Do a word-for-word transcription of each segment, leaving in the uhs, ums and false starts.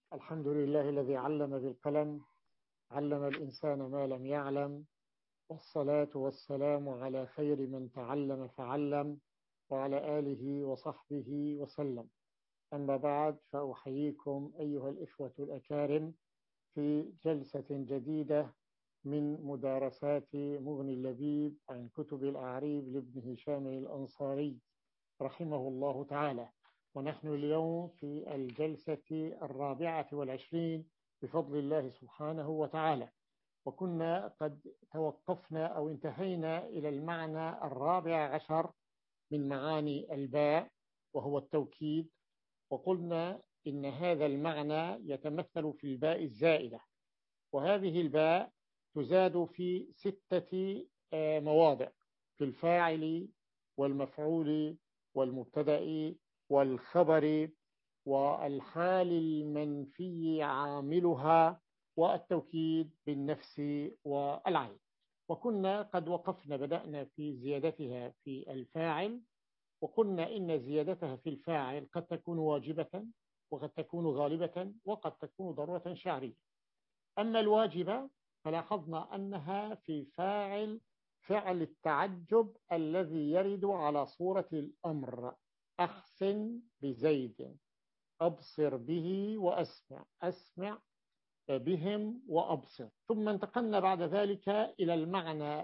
الحمد لله الذي علم بالقلم، علم الإنسان ما لم يعلم، والصلاة والسلام على خير من تعلم فعلم، وعلى آله وصحبه وسلم. أما بعد، فأحييكم أيها الإخوة الأكارم في جلسة جديدة من مدارسات مغني اللبيب عن كتب الأعريب لابن هشام الأنصاري رحمه الله تعالى. ونحن اليوم في الجلسة الرابعة والعشرين بفضل الله سبحانه وتعالى، وكنا قد توقفنا أو انتهينا إلى المعنى الرابع عشر من معاني الباء، وهو التوكيد. وقلنا إن هذا المعنى يتمثل في الباء الزائدة، وهذه الباء تزاد في ستة مواضع: في الفاعل والمفعول والمبتدأ والخبر والحال المنفي عاملها والتوكيد بالنفس والعين. وكنا قد وقفنا بدأنا في زيادتها في الفاعل، وقلنا إن زيادتها في الفاعل قد تكون واجبة، وقد تكون غالبة، وقد تكون ضرورة شعرية. أما الواجبة فلاحظنا أنها في فاعل فعل التعجب الذي يرد على صورة الأمر: أحسن بزيد، أبصر به وأسمع، أسمع بهم وأبصر. ثم انتقلنا بعد ذلك إلى المعنى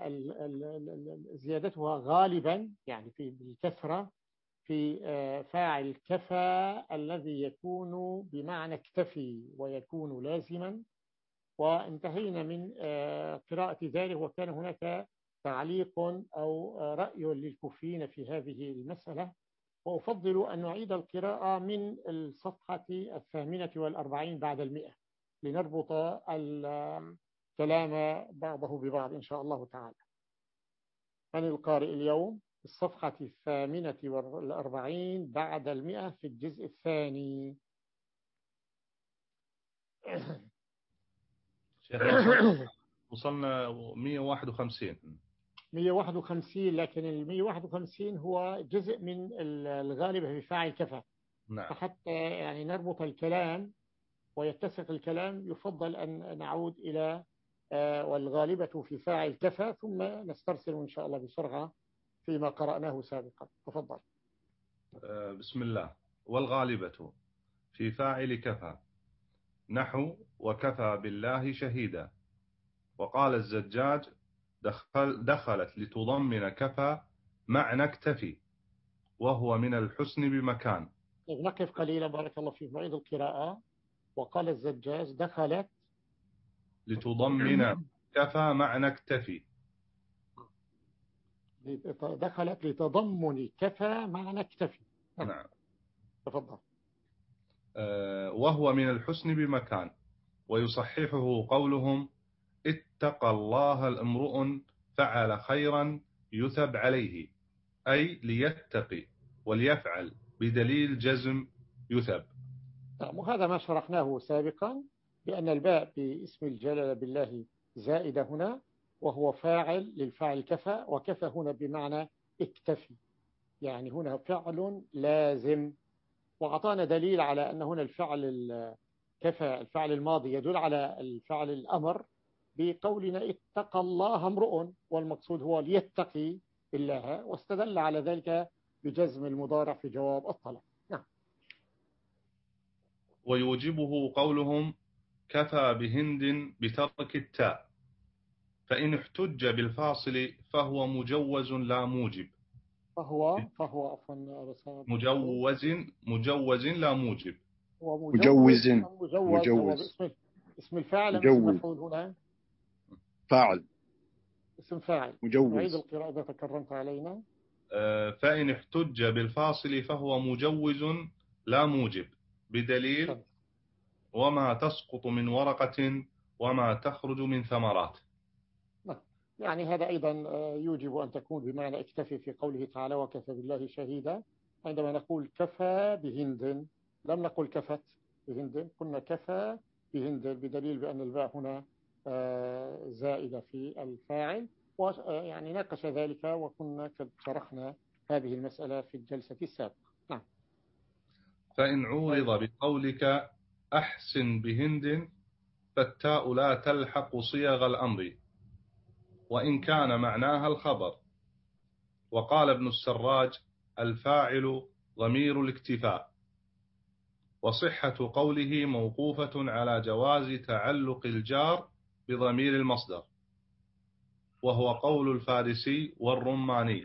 زيادتها غالبا، يعني في الكثرة، في فاعل كفى الذي يكون بمعنى اكتفي ويكون لازما. وانتهينا من قراءة ذلك، وكان هناك تعليق أو رأي للكوفيين في هذه المسألة، وأفضل أن نعيد القراءة من الصفحة الثامنة والأربعين بعد المئة لنربط الكلام بعضه ببعض إن شاء الله تعالى. من القارئ اليوم؟ الصفحة الثامنة والأربعين بعد المئة في الجزء الثاني. وصلنا مئة وواحد وخمسين مئة وواحد وخمسين، لكن ال مئة وواحد وخمسين هو جزء من الغالبة في فاعل كفى. نعم. فحتى يعني نربط الكلام ويتسق الكلام، يفضل أن نعود إلى والغالبة في فاعل كفى، ثم نسترسل إن شاء الله بسرعة فيما قرأناه سابقا. تفضل. بسم الله. والغالبة في فاعل كفى نحو وكفى بالله شهيدا. وقال الزجاج دخل دخلت لتضمن كفى معنى اكتفي، وهو من الحسن بمكان. نقف قليلا بارك الله فيك، نعيد القراءة. وقال الزجاج دخلت لتضمن كفى معنى اكتفي. دخلت لتضمن كفى معنى اكتفي. نعم. تفضل. أه وهو من الحسن بمكان. ويصححه قولهم اتقى الله الامرؤ فعل خيرا يثب عليه، أي ليتقي وليفعل بدليل جزم يثب. نعم، وهذا ما شرحناه سابقا، بأن الباء باسم الجلالة بالله زائدة هنا، وهو فاعل للفاعل كفى، وكفى هنا بمعنى اكتفي، يعني هنا فعل لازم. وأعطانا دليل على أن هنا الفعل كفى الفعل الماضي يدل على الفعل الأمر بقولنا اتقى الله امرؤ، والمقصود هو ليتقي الله، واستدل على ذلك بجزم المضارع في جواب الطلب. نعم. ويوجبه قولهم كفى بهند بترك التاء، فإن احتج بالفاصل فهو مجوز لا موجب. فهو فهو عفوا مجوز مجوز لا موجب. هو مجوز مجوز مجوز هو باسم اسم الفاعل أم اسم مجوز مفعول هنا؟ فاعل. اسم فاعل. مجوز. نعيد القراءة إذا تكرمت علينا. فإن احتج بالفاصل فهو مجوز لا موجب بدليل شد. وما تسقط من ورقة وما تخرج من ثمرات. نعم. يعني هذا أيضا يوجب أن تكون بمعنى اكتفي في قوله تعالى وكفى بالله شهيدا. عندما نقول كفى بهند لم نقل كفت بهند، قلنا كفى بهند، بدليل بأن الباء هنا زائدة في الفاعل. ويعني ناقش ذلك وكنا قد شرحنا هذه المسألة في الجلسة السابقة. نعم. فإن عورض بقولك أحسن بهند فالتاء لا تلحق صيغ الأمر وإن كان معناها الخبر. وقال ابن السراج الفاعل ضمير الاكتفاء، وصحة قوله موقوفة على جواز تعلق الجار بضمير المصدر، وهو قول الفارسي والرماني: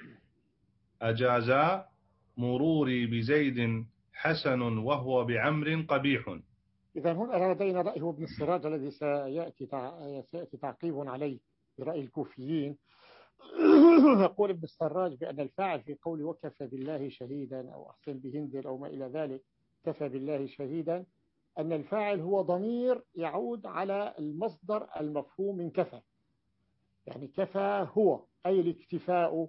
أجازا مروري بزيد حسن وهو بعمر قبيح. إذا هنا لدينا رأيه ابن السراج الذي سيأتي سيأتي تعقيب عليه برأي الكوفيين. يقول ابن السراج بأن الفاعل في قول وكفى بالله شهيدا أو أحسن بهند أو ما إلى ذلك، كفى بالله شهيدا، أن الفاعل هو ضمير يعود على المصدر المفهوم من كفى، يعني كفى هو أي الاكتفاء.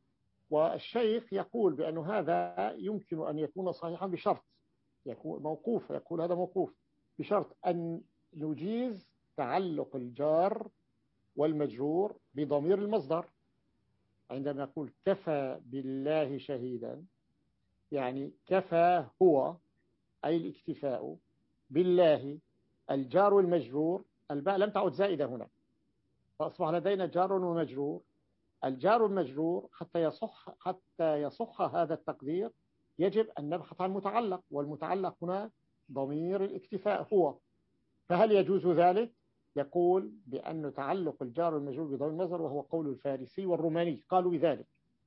والشيخ يقول بأن هذا يمكن أن يكون صحيحا بشرط، يكون موقوف، يقول هذا موقوف بشرط أن نجيز تعلق الجار والمجرور بضمير المصدر. عندما نقول كفى بالله شهيدا يعني كفى هو أي الاكتفاء بالله الجار والمجرور، الباء لم تعد زائدة هنا فأصبح لدينا جار ومجرور. الجار والمجرور حتى يصح حتى يصح هذا التقدير يجب أن نبحث عن متعلق، والمتعلق هنا ضمير الاكتفاء هو. فهل يجوز ذلك؟ يقول بأن تعلق الجار والمجرور بضمير المصدر، وهو قول الفارسي والروماني، قالوا بذلك: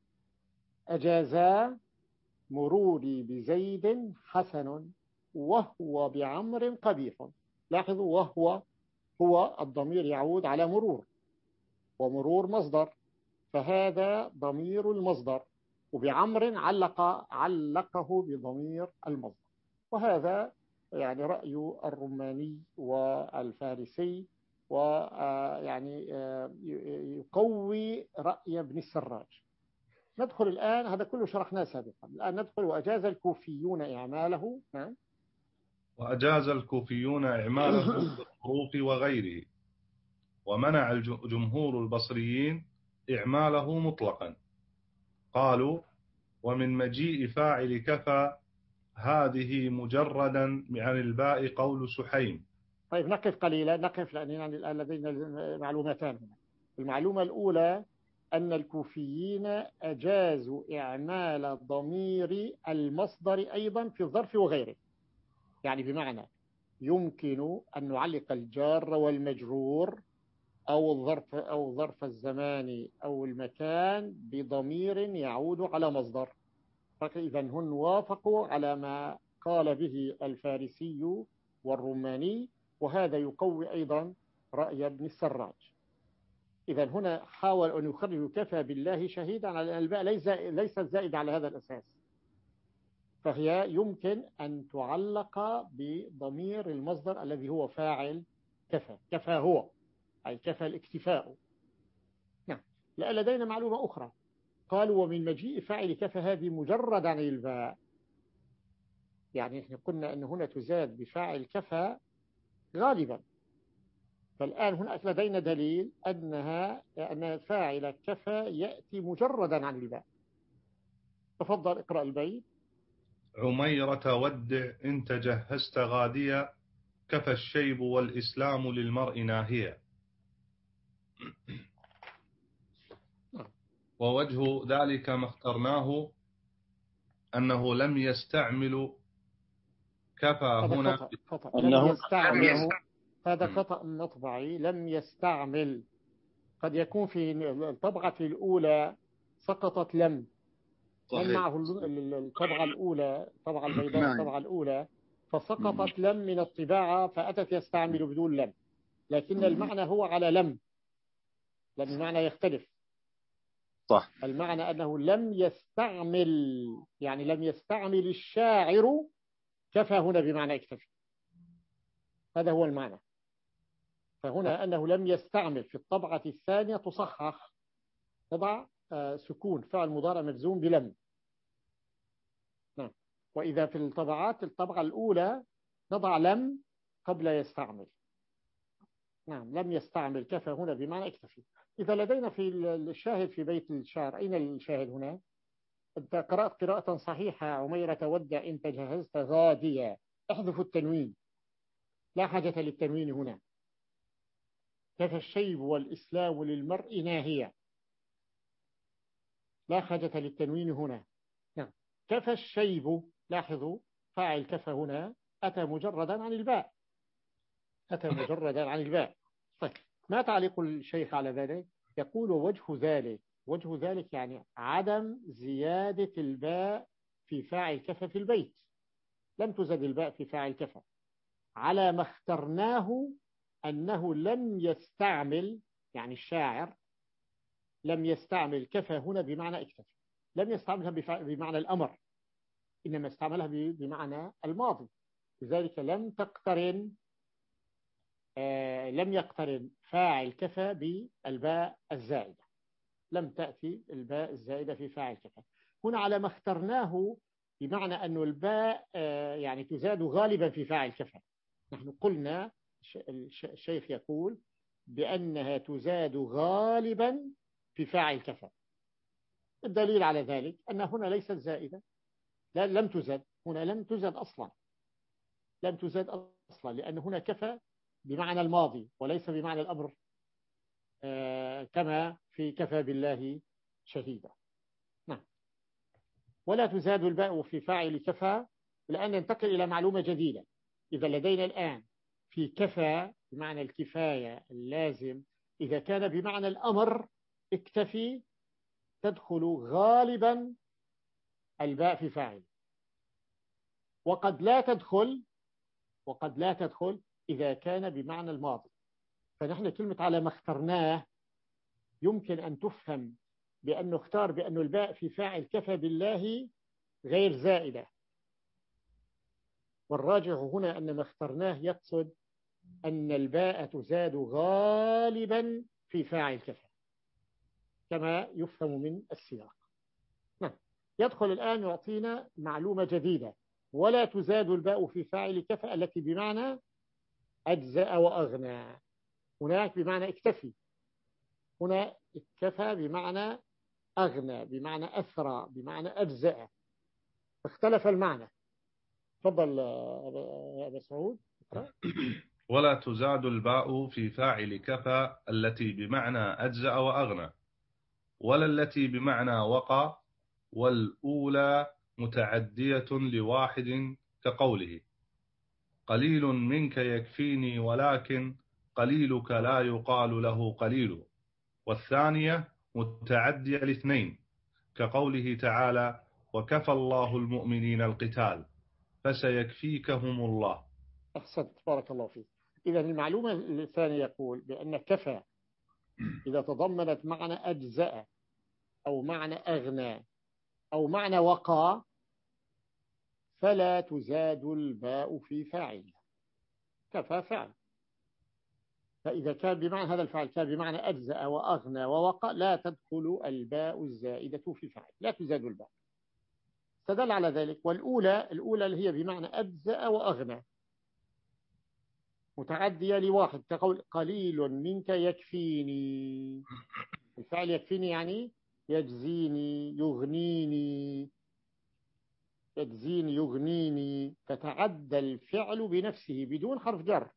أجازا مروري بزيد حسن وهو بعمر قبيح. لاحظوا، وهو هو الضمير يعود على مرور، ومرور مصدر، فهذا ضمير المصدر، وبعمر علق علقه بضمير المصدر. وهذا يعني رأي الروماني والفارسي، ويعني يقوي رأي ابن السراج. ندخل الآن، هذا كله شرحناه سابقا، الآن ندخل وأجاز الكوفيون إعماله. نعم. وأجاز الكوفيون إعماله بالحروف وغيره، ومنع جمهور البصريين إعماله مطلقا. قالوا: ومن مجيء فاعل كفى هذه مجردا عن الباء قول سحيم. طيب نقف قليلا، نقف لأن يعني الآن لدينا معلومتان هنا. المعلومة الأولى أن الكوفيين أجازوا إعمال ضمير المصدر أيضا في الظرف وغيره، يعني بمعنى يمكن أن نعلق الجار والمجرور أو الظرف أو ظرف الزمان أو المكان بضمير يعود على مصدر. فإذا هم وافقوا على ما قال به الفارسي والروماني، وهذا يقوي أيضا رأي ابن السراج. إذا هنا حاول أن يخرج كفى بالله شهيدا على الباء ليست زائدة على هذا الأساس، فهي يمكن أن تعلق بضمير المصدر الذي هو فاعل كفى. كفى هو أي كفى الاكتفاء. نعم. لا، لدينا معلومة أخرى. قالوا: ومن مجيء فاعل كفى هذه مجرد عن الباء، يعني احنا قلنا أن هنا تزاد بفاعل كفى غالبا، فالآن هنا لدينا دليل أنها أن فاعل كفى يأتي مجردا عن الباء. تفضل اقرأ البيت. عميرة ودع إن تجهزت غاديا كفى الشيب والإسلام للمرء ناهيا. ووجه ذلك ما اخترناه أنه لم يستعمل كفى هنا خطأ. خطأ. لم يستعمله، هذا خطأ مطبعي. لم يستعمل، قد يكون في الطبعة الأولى سقطت لم، من معه الطبعة الأولى، الطبعة البيضاء، الطبعة الأولى، فسقطت لم من الطباعة فأتت يستعمل بدون لم، لكن المعنى هو على لم، لم المعنى يختلف. صح. المعنى أنه لم يستعمل، يعني لم يستعمل الشاعر كفى هنا بمعنى اكتفي، هذا هو المعنى. فهنا أنه لم يستعمل في الطبعة الثانية تصحح، تضع سكون فعل مضارع مجزوم بلم. نعم. وإذا في الطبعات الطبعة الأولى نضع لم قبل يستعمل. نعم. لم يستعمل كفى هنا بمعنى اكتفي. إذا لدينا في الشاهد في بيت الشعر، أين الشاهد هنا؟ أنت قرأت قراءة صحيحة: عميرة ودع إن تجهزت غادية، احذف التنوين. لا حاجة للتنوين هنا. كفى الشيب والإسلام للمرء ناهية، لا حاجة للتنوين هنا. نعم. كفى الشيب، لاحظوا فاعل كفى هنا أتى مجردا عن الباء، أتى مجردا عن الباء. طيب، ما تعليق الشيخ على ذلك؟ يقول وجه ذلك، وجه ذلك يعني عدم زيادة الباء في فاعل كفى في البيت. لم تزد الباء في فاعل كفى على ما اخترناه، أنه لم يستعمل، يعني الشاعر لم يستعمل كفى هنا بمعنى اكتفى، لم يستعملها بمعنى الأمر، إنما استعملها بمعنى الماضي. لذلك لم تقترن آه لم يقترن فاعل كفى بالباء الزائدة، لم تأتي الباء الزائدة في فاعل كفى هنا على ما اخترناه، بمعنى أن الباء آه يعني تزاد غالبا في فاعل كفى. نحن قلنا الشيخ يقول بأنها تزاد غالبا في فاعل كفى. الدليل على ذلك أن هنا ليست زائدة، لا لم تزد هنا، لم تزد أصلا، لم تزد أصلا، لأن هنا كفى بمعنى الماضي وليس بمعنى الأمر آه كما في كفى بالله شهيدا. نعم. ولا تزاد الباء في فاعل كفى، لأن ننتقل إلى معلومة جديدة. إذا لدينا الآن في كفى بمعنى الكفاية اللازم، إذا كان بمعنى الأمر اكتفي، تدخل غالبا الباء في فاعل، وقد لا تدخل وقد لا تدخل إذا كان بمعنى الماضي. فنحن كلمة على ما اخترناه يمكن أن تفهم بأنه اختار بأن الباء في فاعل كفى بالله غير زائدة، والراجع هنا أن ما اخترناه يقصد أن الباء تزاد غالبا في فاعل كفى كما يفهم من السياق. نعم. يدخل الآن يعطينا معلومة جديدة، ولا تزاد الباء في فاعل كفى التي بمعنى أجزأ وأغنى. هناك بمعنى اكتفي، هنا اكتفى بمعنى أغنى، بمعنى أثرى، بمعنى أجزأ، اختلف المعنى. تفضل أبا سعود. ولا تزاد الباء في فاعل كفى التي بمعنى أجزأ وأغنى، ولا التي بمعنى وقى، والأولى متعدية لواحد كقوله قليل منك يكفيني ولكن قليلك لا يقال له قليل، والثانية متعدية لاثنين كقوله تعالى وكفى الله المؤمنين القتال فسيكفيكهم الله. أحسنت، بارك الله فيك. إذا المعلومة الثانية يقول بأن كفى إذا تضمنت معنى أجزاء أو معنى أغنى أو معنى وقى فلا تزاد الباء في فاعل. كفى فعل، فإذا كان بمعنى هذا الفعل كان بمعنى أجزاء وأغنى ووقى لا تدخل الباء الزائدة في فاعل، لا تزاد الباء. استدل على ذلك. والأولى الأولى اللي هي بمعنى أجزاء وأغنى متعدية لواحد كقول قليل منك يكفيني. الفعل يكفيني يعني يجزيني يغنيني، يجزيني يغنيني، فتعدى الفعل بنفسه بدون حرف جر.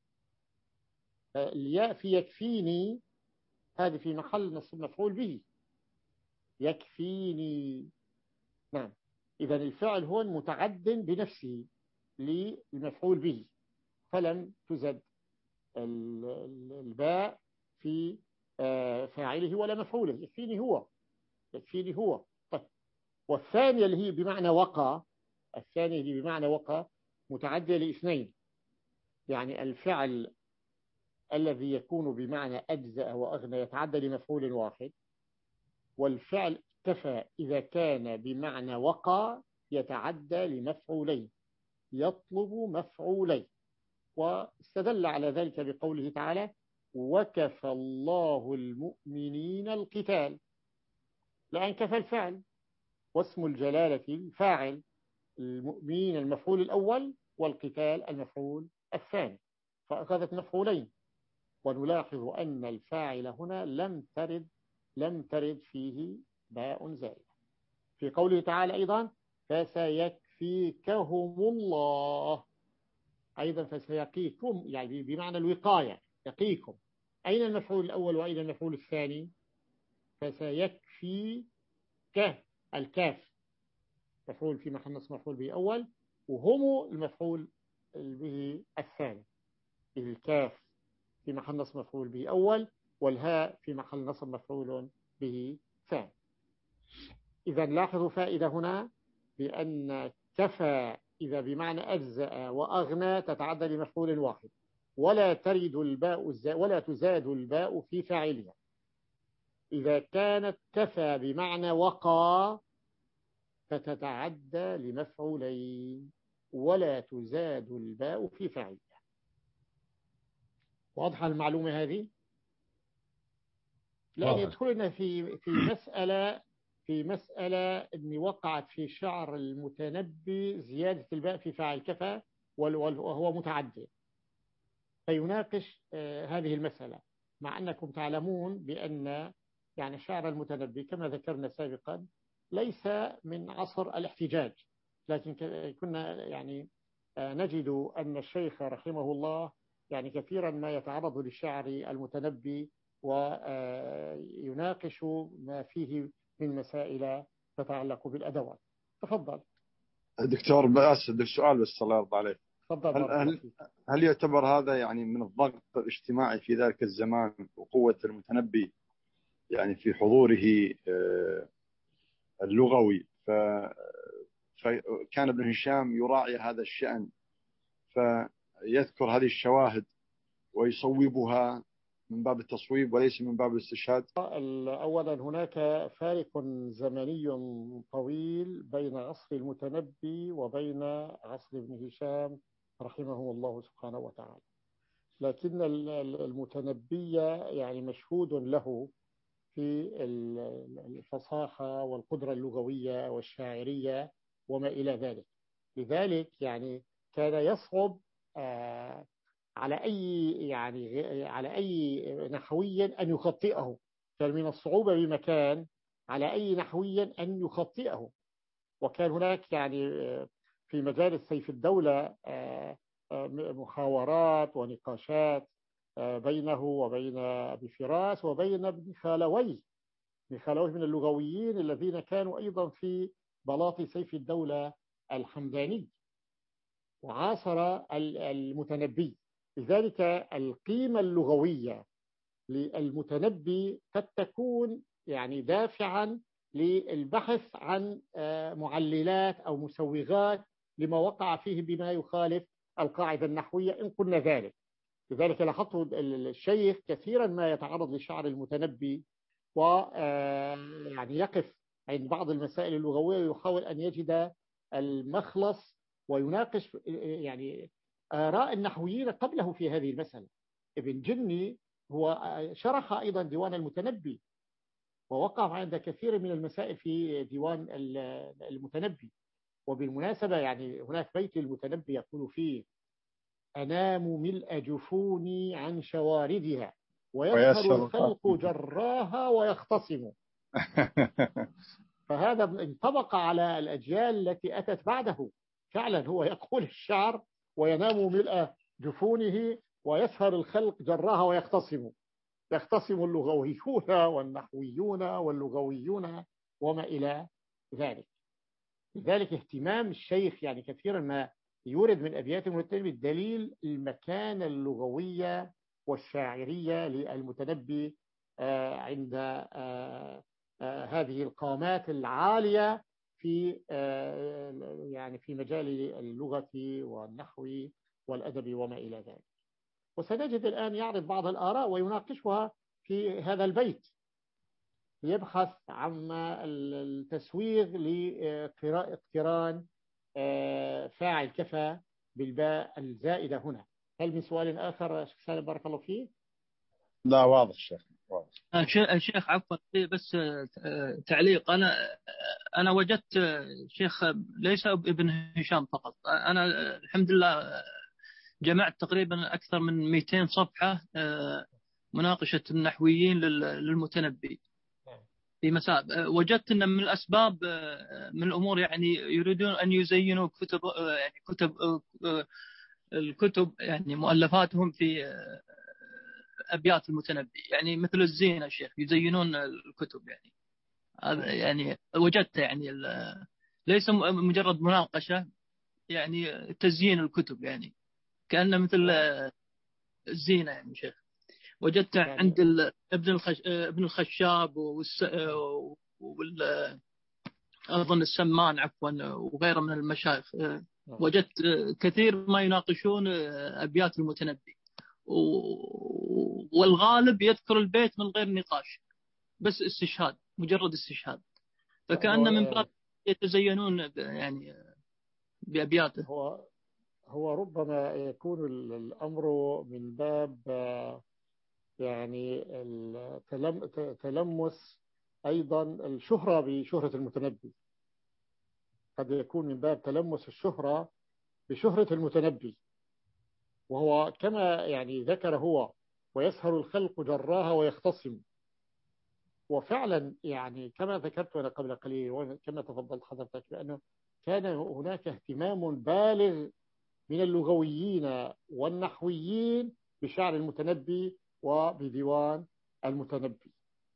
الياء في يكفيني هذه في محل نصب مفعول به، يكفيني. نعم. إذا الفعل هون متعد بنفسه للمفعول به، فلم تزد الباء في فاعله ولا مفعوله، يكفيني هو، يكفيني هو. طيب. والثانية اللي هي بمعنى وقى، الثانية اللي بمعنى وقى متعدية لاثنين، يعني الفعل الذي يكون بمعنى أجزأ وأغنى يتعدى لمفعول واحد، والفعل كفى إذا كان بمعنى وقى يتعدى لمفعولين، يطلب مفعولين. واستدل على ذلك بقوله تعالى وكفى الله المؤمنين القتال، لأن كفى الفعل واسم الجلالة الفاعل، المؤمنين المفعول الأول والقتال المفعول الثاني، فأخذت مفعولين. ونلاحظ أن الفاعل هنا لم ترد لم ترد فيه باء زائدة. في قوله تعالى أيضا فسيكفيكهم الله، أيضا فسيقيكم يعني بمعنى الوقاية يقيكم. أين المفعول الأول وأين المفعول الثاني؟ فسيكفي ك الكاف مفعول في محل نصب مفعول به أول، وهم المفعول به الثاني. الكاف في محل نصب مفعول به أول، والهاء في محل نصب مفعول به ثاني. إذا لاحظوا فائدة هنا بأن كفى إذا بمعنى أجزأ وأغنى تتعدى لمفعول واحد، ولا ترد الباء ولا تزاد الباء في فاعلها. إذا كانت كفى بمعنى وقى فتتعدى لمفعولين ولا تزاد الباء في فاعلها. واضحة المعلومة هذه؟ لأن يدخلنا في في مسألة في مسألة أن وقعت في شعر المتنبي زيادة الباء في فاعل كفى وهو متعدي، فيناقش هذه المسألة، مع أنكم تعلمون بأن يعني شعر المتنبي كما ذكرنا سابقا ليس من عصر الاحتجاج، لكن كنا يعني نجد أن الشيخ رحمه الله يعني كثيرا ما يتعرض للشعر المتنبي ويناقش ما فيه من مسائل تتعلق بالأدوات. تفضل دكتور. بس السؤال بس الله يرضى عليك. تفضل. هل, هل, هل يعتبر هذا يعني من الضغط الاجتماعي في ذلك الزمان وقوة المتنبي يعني في حضوره اللغوي، فكان ابن هشام يراعي هذا الشأن فيذكر هذه الشواهد ويصوبها من باب التصويب وليس من باب الاستشهاد؟ أولا هناك فارق زمني طويل بين عصر المتنبي وبين عصر ابن هشام رحمه الله سبحانه وتعالى، لكن المتنبي يعني مشهود له في الفصاحة والقدرة اللغوية والشاعرية وما إلى ذلك. لذلك يعني كان يصعب آه على أي يعني على أي نحوي أن يخطئه، كان من الصعوبة بمكان على أي نحوي أن يخطئه. وكان هناك يعني في مجال سيف الدولة محاورات ونقاشات بينه وبين أبي فراس وبين ابن خالويه. ابن خالويه من اللغويين الذين كانوا أيضا في بلاط سيف الدولة الحمداني وعاصر المتنبي. لذلك القيمة اللغوية للمتنبي قد تكون يعني دافعا للبحث عن معللات أو مسوغات لما وقع فيه بما يخالف القاعدة النحوية إن قلنا ذلك. لذلك لاحظت الشيخ كثيرا ما يتعرض لشعر المتنبي ويعني يقف عند بعض المسائل اللغوية ويحاول أن يجد المخلص ويناقش يعني آراء النحويين قبله في هذه المسألة. ابن جني هو شرح أيضا ديوان المتنبي ووقف عند كثير من المسائل في ديوان المتنبي. وبالمناسبة يعني هناك بيت المتنبي يقول فيه: أنام ملء جفوني عن شواردها ويسهر الخلق جراها ويختصم. فهذا انطبق على الأجيال التي أتت بعده. فعلا هو يقول الشعر وينام ملء جفونه ويسهر الخلق جراها ويختصم. يختصم اللغويون والنحويون واللغويون وما إلى ذلك. لذلك اهتمام الشيخ يعني كثيرا ما يورد من أبيات المتنبي الدليل المكانة اللغوية والشاعرية للمتنبي عند هذه القامات العالية في يعني في مجال اللغة والنحو والأدب وما إلى ذلك. وسنجد الآن يعرض بعض الآراء ويناقشها في هذا البيت، يبحث عن التسويغ لاقتران فاعل كفى بالباء الزائدة هنا. هل من سؤال آخر شيخ سالم بارك الله فيه؟ لا واضح شيخ واضح. الشيخ عفوا بس تعليق. أنا أنا وجدت شيخ ليس ابن هشام فقط، أنا الحمد لله جمعت تقريبا أكثر من مئتين صفحة مناقشة النحويين للمتنبي في مسائل. وجدت أن من الأسباب من الأمور يعني يريدون أن يزينوا كتب يعني كتب الكتب يعني مؤلفاتهم في أبيات المتنبي، يعني مثل الزينة شيخ يزينون الكتب يعني. هذا يعني وجدت يعني ليس مجرد مناقشة، يعني تزيين الكتب يعني كأنه مثل الزينة يعني شيخ. وجدت يعني عند ابن الخش... ابن الخشاب والس... وال... أظن السمان عفوا وغيره من المشايخ، وجدت كثير ما يناقشون أبيات المتنبي، والغالب يذكر البيت من غير نقاش، بس استشهاد، مجرد استشهاد، فكأن من باب يتزينون يعني بأبياته. هو هو ربما يكون الأمر من باب يعني تلمس أيضا الشهرة بشهرة المتنبي، قد يكون من باب تلمس الشهرة بشهرة المتنبي، وهو كما يعني ذكر هو ويسهر الخلق جراها ويختصم. وفعلا يعني كما ذكرت أنا قبل قليل وكما تفضلت حضرتك بأنه كان هناك اهتمام بالغ من اللغويين والنحويين بشعر المتنبي وبديوان المتنبي،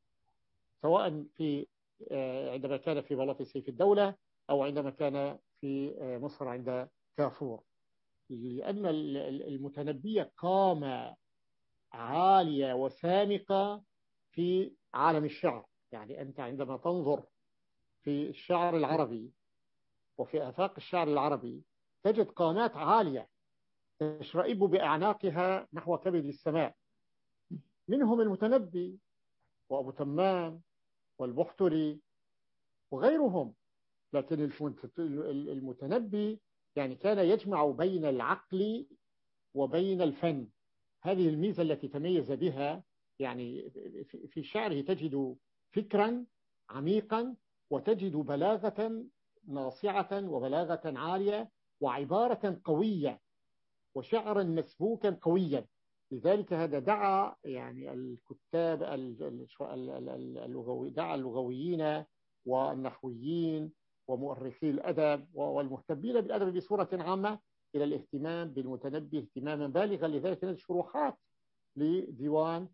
سواء في عندما كان في بلاط سيف الدولة أو عندما كان في مصر عند كافور، لأن المتنبي قامة عالية وسامقة في عالم الشعر. يعني أنت عندما تنظر في الشعر العربي وفي آفاق الشعر العربي تجد قامات عالية تشرئب بأعناقها نحو كبد السماء، منهم المتنبي وأبو تمام والبحتري وغيرهم. لكن المتنبي يعني كان يجمع بين العقل وبين الفن، هذه الميزة التي تميز بها. يعني في شعره تجد فكرا عميقا، وتجد بلاغة ناصعة وبلاغة عالية وعبارة قوية وشعرا مسبوكا قويا. لذلك هذا دعا يعني الكتاب اللغوي، دعا اللغويين والنحويين ومؤرخي الأدب والمهتمين بالأدب بصورة عامة إلى الاهتمام بالمتنبي اهتماما بالغا. لذلك نجد شروحات لديوان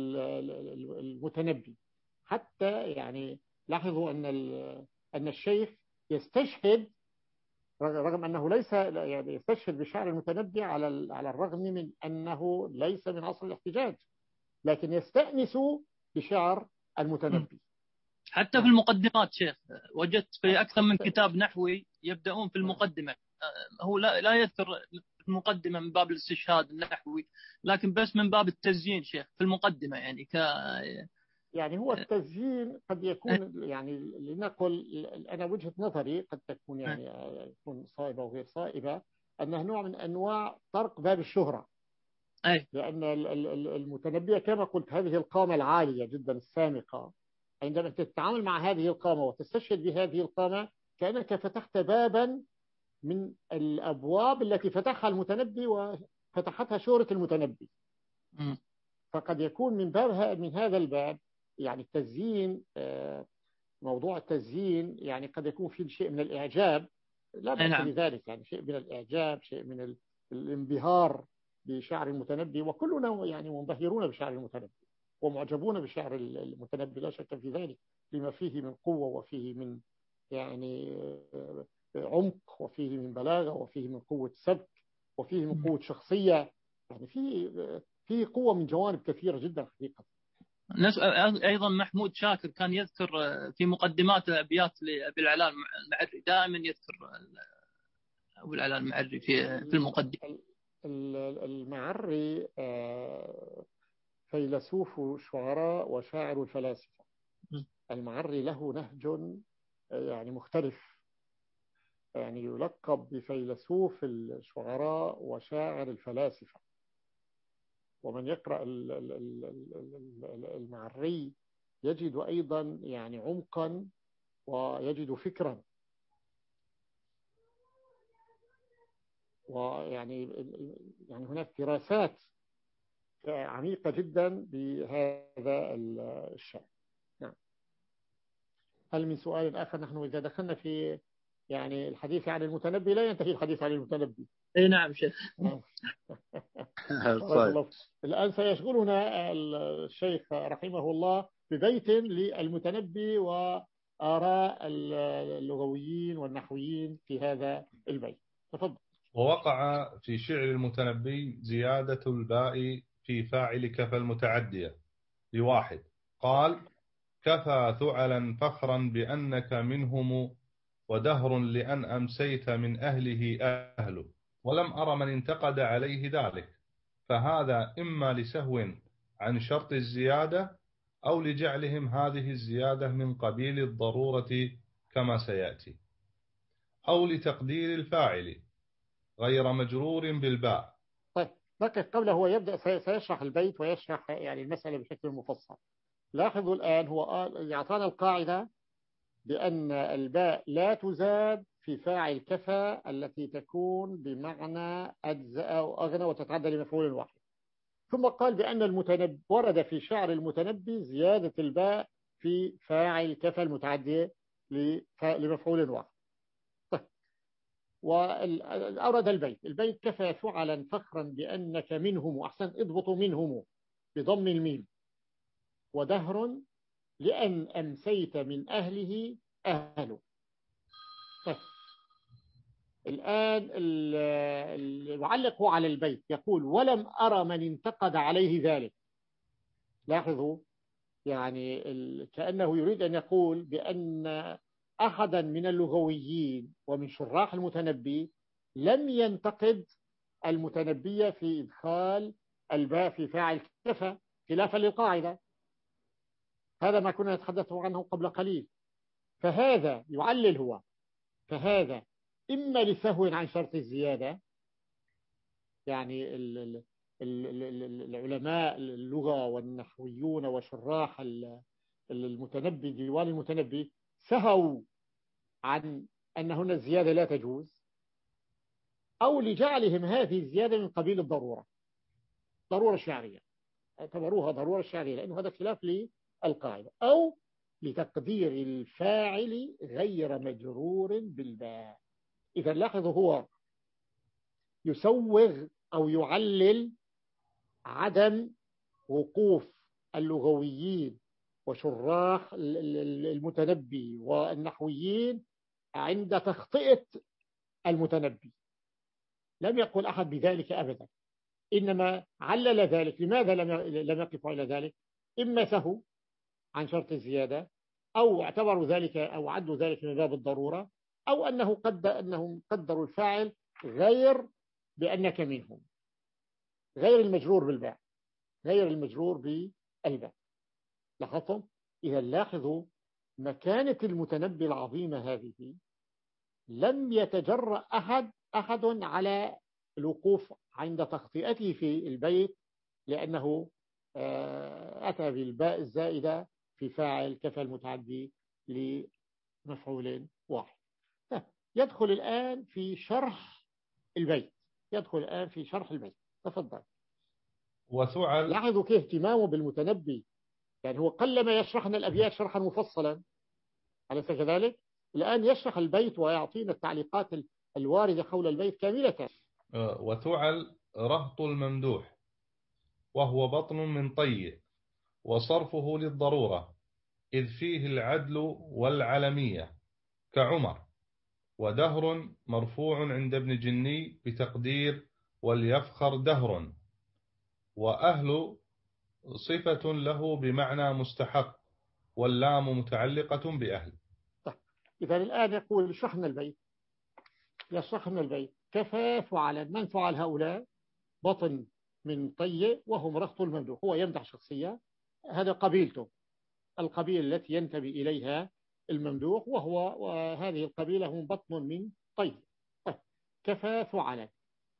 المتنبي، حتى يعني لاحظوا أن أن الشيخ يستشهد رغم أنه ليس يعني يستشهد بشعر المتنبي على على الرغم من أنه ليس من عصر الاحتجاج، لكن يستأنس بشعر المتنبي. حتى في المقدمات شيخ وجدت في أكثر من كتاب نحوي يبدأون في المقدمة، هو لا لا يذكر المقدمة من باب الاستشهاد النحوي، لكن بس من باب التزيين شيخ في المقدمة يعني ك يعني هو التزيين قد يكون يعني لنقل أنا وجهة نظري قد تكون يعني تكون صائبة وغير صائبة، أنه نوع من أنواع طرق باب الشهرة. أي. لأن المتنبي كما قلت هذه القامة العالية جدا السامقة، عندما تتعامل مع هذه القامة وتستشهد بهذه القامة كأنك فتحت بابا من الأبواب التي فتحها المتنبي وفتحتها شهرة المتنبي. م. فقد يكون من باب من هذا الباب يعني التزيين، موضوع التزيين يعني قد يكون فيه شيء من الإعجاب، لا بأس نعم. بذلك، يعني شيء من الإعجاب، شيء من الانبهار بشعر المتنبي، وكلنا يعني منبهرون بشعر المتنبي ومعجبون بشعر المتنبي لا شك في ذلك، لما فيه من قوة وفيه من يعني عمق وفيه من بلاغة وفيه من قوة سبك وفيه من قوة شخصية، يعني فيه فيه قوة من جوانب كثيرة جدا حقيقة. أيضا محمود شاكر كان يذكر في مقدمات أبيات لأبي العلاء المعري، دائما يذكر أبو العلاء المعري في في المقدمة. المعري فيلسوف شعراء وشاعر الفلاسفة. المعري له نهج يعني مختلف، يعني يلقب بفيلسوف الشعراء وشاعر الفلاسفة. ومن يقرأ المعري يجد أيضا يعني عمقا ويجد فكرا، ويعني يعني هناك دراسات عميقة جدا بهذا الشأن. نعم. هل من سؤال آخر؟ نحن إذا دخلنا في يعني الحديث عن المتنبي لا ينتهي الحديث عن المتنبي. اي نعم شيخ. الآن سيشغلنا الشيخ رحمه الله ببيت للمتنبي وآراء اللغويين والنحويين في هذا البيت. تفضل. ووقع في شعر المتنبي زيادة الباء في فاعل كفى المتعدية لواحد، قال: كفى ثعلا فخرا بأنك منهم، ودهر لأن أمسيت من أهله أهله، ولم أر من انتقد عليه ذلك، فهذا إما لسهو عن شرط الزيادة أو لجعلهم هذه الزيادة من قبيل الضرورة كما سيأتي، أو لتقدير الفاعل غير مجرور بالباء. طيب لكن قبل هو يبدأ سيشرح البيت ويشرح يعني المسألة بشكل مفصل. لاحظوا الآن هو يعطانا القاعدة بأن الباء لا تزاد في فاعل كفى التي تكون بمعنى أجزأ أو أغنى وتتعدى لمفعول واحد، ثم قال بأن المتنبي ورد في شعر المتنبي زيادة الباء في فاعل كفى المتعدية لمفعول واحد. طيب وأورد البيت البيت كفى فعلا فخرا بأنك منهم، أحسن اضبطوا منهم بضم الميم، ودهر لأن أمسيت من أهله أهله. طيب الآن المعلق هو على البيت يقول: ولم أرى من انتقد عليه ذلك. لاحظوا يعني كأنه يريد أن يقول بأن أحدا من اللغويين ومن شراح المتنبي لم ينتقد المتنبي في إدخال الباء في فاعل كفى خلافا للقاعدة. هذا ما كنا نتحدث عنه قبل قليل. فهذا يعلل هو فهذا إما لسهو عن شرط الزيادة، يعني العلماء اللغة والنحويون وشراح المتنبي ديوان المتنبي سهوا عن أن هنا الزيادة لا تجوز، أو لجعلهم هذه الزيادة من قبيل الضرورة، ضرورة شعرية، اعتبروها ضرورة شعرية لأنه هذا خلاف للقاعدة، أو لتقدير الفاعل غير مجرور بالباء. إذا لاحظوا هو يسوغ أو يعلل عدم وقوف اللغويين وشراح المتنبي والنحويين عند تخطئة المتنبي. لم يقل أحد بذلك أبدا، إنما علل ذلك. لماذا لم يقف على ذلك؟ إما سهو عن شرط الزيادة، أو اعتبروا ذلك أو عدوا ذلك من باب الضرورة، أو أنه قد أنهم قدروا الفاعل غير بأنك منهم، غير المجرور بالباء، غير المجرور بالباء. لاحظتم؟ إذا لاحظوا مكانة المتنبي العظيمة هذه لم يتجرأ أحد أحد على الوقوف عند تخطئته في البيت، لأنه أتى بالباء الزائدة في فاعل كفى المتعدي لمفعول واحد. يدخل الآن في شرح البيت يدخل الآن في شرح البيت. تفضل. وثعل. لاحظوا كيف اهتمامه بالمتنبي، يعني هو قلما يشرحنا الأبيات شرحا مفصلا، أليس كذلك؟ الآن يشرح البيت ويعطينا التعليقات الواردة حول البيت كاملة. وثعل رهط الممدوح، وهو بطن من طي، وصرفه للضرورة، إذ فيه العدل والعلمية كعمر. ودهر مرفوع عند ابن جني بتقدير وليفخر دهر، وأهل صفة له بمعنى مستحق، واللام متعلقة بأهل. طيب. إذا الآن يقول شرحنا البيت يشرحنا البيت كفى فعلا. من فعل هؤلاء؟ بطن من طي وهم رهط الممدوح. هو يمدح شخصية، هذا قبيلته، القبيلة التي ينتمي إليها الممدوح، وهو وهذه القبيلة هم بطن من طي. طيب. كفى فعلا.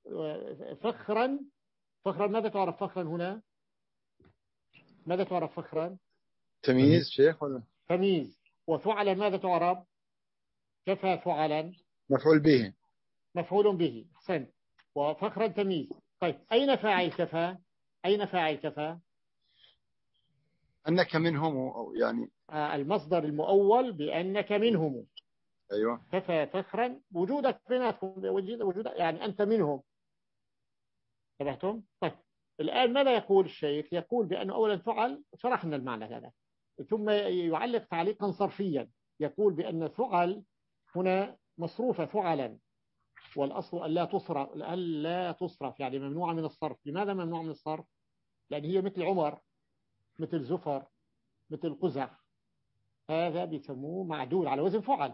فخرا فخرا ماذا تعرف فخرا هنا؟ ماذا تعرف فخرا؟ تمييز شيخ ولا تمييز. وفعلا ماذا تعرف؟ كفى فعلا مفعول به مفعول به. أحسنت. وفخرا تمييز. طيب أين فاعل كفى؟ أين فاعل كفى؟ أنك منهم، أو يعني آه المصدر المؤول بأنك منهم. أيوة. كفى فخرا وجودك بيناتهم، وجود يعني أنت منهم. انتبهتم؟ طيب الآن ماذا يقول الشيخ؟ يقول بأنه أولا فعل، شرحنا المعنى هذا، ثم يعلق تعليقا صرفيا يقول بأن فعل هنا مصروفة فعلا، والأصل ألا تصرف، ألا تصرف يعني ممنوعة من الصرف. لماذا ممنوعة من الصرف؟ لأن هي مثل عمر، مثل زفر، مثل قزح، هذا بيسموه معدول على وزن فعل.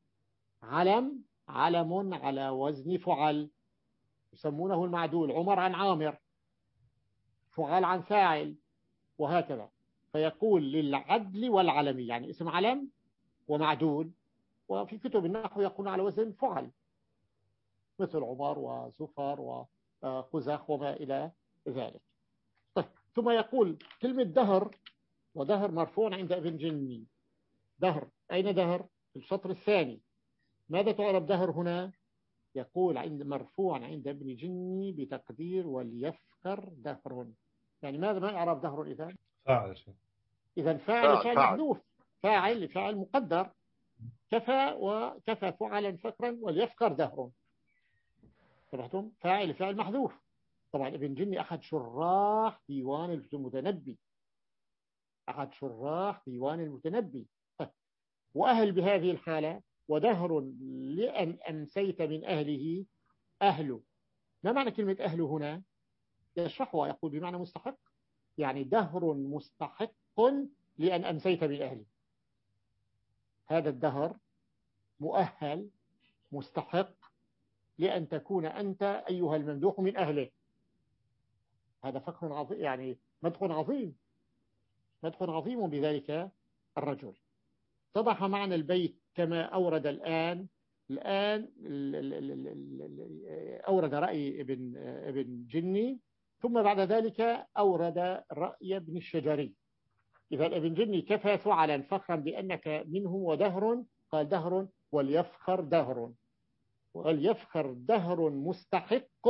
علم، علم على وزن فعل، يسمونه المعدول. عمر عن عامر، فعل عن فاعل، وهكذا. فيقول للعدل والعلمي، يعني اسم علم ومعدول، وفي كتب النحو يقول على وزن فعل، مثل عمر وزفر وقزح وما إلى ذلك. طيب ثم يقول كلمة دهر، ودهر مرفوع عند ابن جني. دهر، أين دهر؟ في الشطر الثاني. ماذا تعرب دهر هنا؟ يقول عند مرفوع عند ابن جني بتقدير وليفخر دهر. يعني ماذا ما يعرب دهر إذا؟ فاعل. إذا فاعل فاعل فاعل فاعل. محذوف، فاعل لفاعل مقدر. كفى وكفى فعلا فخرا وليفخر دهر. سمعتم؟ فاعل فاعل محذوف. طبعا ابن جني أحد شراح ديوان المتنبي، أحد شراح ديوان المتنبي. وأهل بهذه الحالة، ودهر لأن أمسيت من أهله. أهله، ما معنى كلمة أهله هنا؟ يشرحها، يقول بمعنى مستحق، يعني دهر مستحق لأن أمسيت من أهله. هذا الدهر مؤهل مستحق لأن تكون أنت أيها الممدوح من أهله. هذا فخر عظيم، يعني مدح عظيم، مدح عظيم بذلك الرجل. اتضح معنى البيت كما أورد الآن. الآن أورد رأي ابن ابن جني، ثم بعد ذلك أورد رأي ابن الشجري. إذا ابن جني كفى فعلا فخرا بأنك منهم، ودهر قال دهر وليفخر دهر، وليفخر دهر مستحق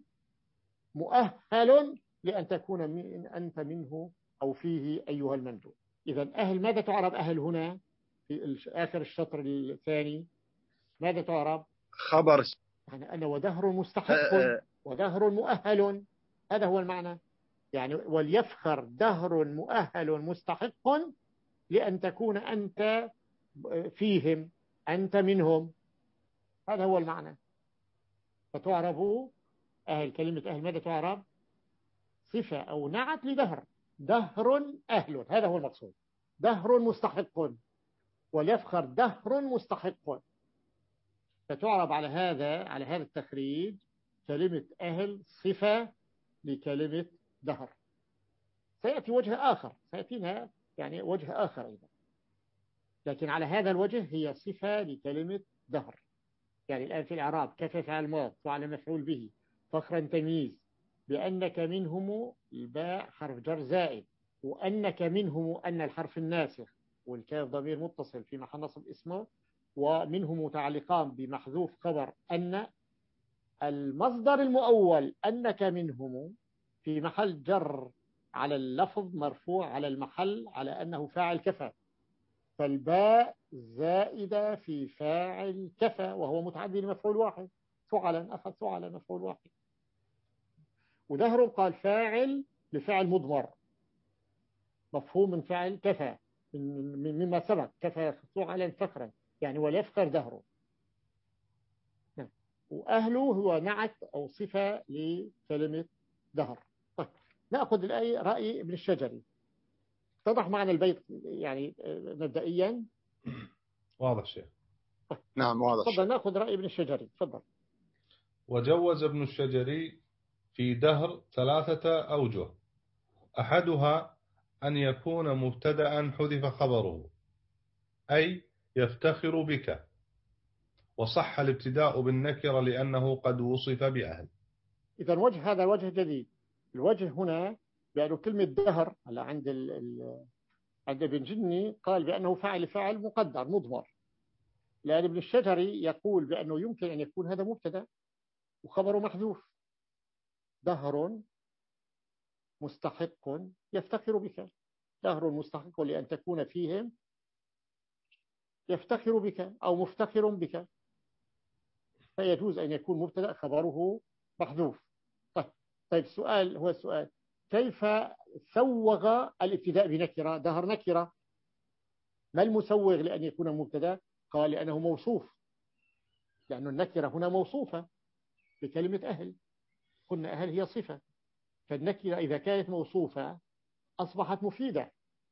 مؤهل لأن تكون من أنت منه أو فيه أيها الممدوح. إذا أهل، ماذا تعرب أهل هنا في آخر الشطر الثاني؟ ماذا تعرب؟ خبر. يعني أنا ودهر مستحق ودهر مؤهل، هذا هو المعنى. يعني وليفخر دهر مؤهل مستحق لأن تكون أنت فيهم، أنت منهم، هذا هو المعنى. فتعرب أهل، كلمة أهل ماذا تعرب؟ صفة أو نعت لدهر. دهر أهل، هذا هو المقصود. دهر مستحق، وليفخر دهر مستحق. فتعرب على هذا، على هذا التخريج، كلمة أهل صفة لكلمة دهر. سيأتي وجه آخر، سيأتينا يعني وجه آخر أيضا، لكن على هذا الوجه هي صفة لكلمة دهر. يعني الآن في الإعراب كيف فعل ماض وعلى مفعول به، فخرا تمييز، بأنك منهم الباء حرف جر زائد، وأنك منهم أن الحرف الناسخ، والكاف ضمير متصل في محل نصب اسمه، ومنهم متعلقان بمحذوف خبر أن. المصدر المؤول أنك منهم في محل جر على اللفظ مرفوع على المحل على أنه فاعل كفى، فالباء زائدة في فاعل كفى وهو متعدي لمفعول واحد. فعلا، أخذ فعلا مفعول واحد. ودهر قال فاعل لفعل مضمر، مفهوم من فعل كفى، مما سبق كفى فعلا فخرا، يعني وليفخر دهره. وأهله هو نعت أو صفة لكلمة دهر. طيب نأخذ الآية رأي ابن الشجري. اتضح معنى البيت يعني مبدئيا؟ واضح شيخ. طيب. نعم واضح. تفضل نأخذ رأي ابن الشجري، تفضل. وجوز ابن الشجري في دهر ثلاثة أوجه. أحدها أن يكون مبتدأ حذف خبره، أي يفتخر بك، وصح الابتداء بالنكرة لأنه قد وصف بأهل. إذا وجه، هذا وجه جديد. الوجه هنا بأنه كلمة دهر على عند ال ال عند ابن جني قال بأنه فاعل فاعل مقدر مضمر، لأن ابن الشجري يقول بأنه يمكن أن يكون هذا مبتدأ وخبره محذوف. دهر مستحق يفتخر بك، دهر مستحق لأن تكون فيهم يفتخر بك أو مفتخر بك، فيجوز أن يكون مبتدأ خبره محذوف. طيب طيب السؤال هو السؤال، كيف سوغ الابتداء بنكرة؟ دهر نكرة، ما المسوغ لأن يكون مبتدأ؟ قال لأنه موصوف، لأن النكرة هنا موصوفة بكلمة أهل، قلنا أهل هي صفة، فالنكرة إذا كانت موصوفة أصبحت مفيدة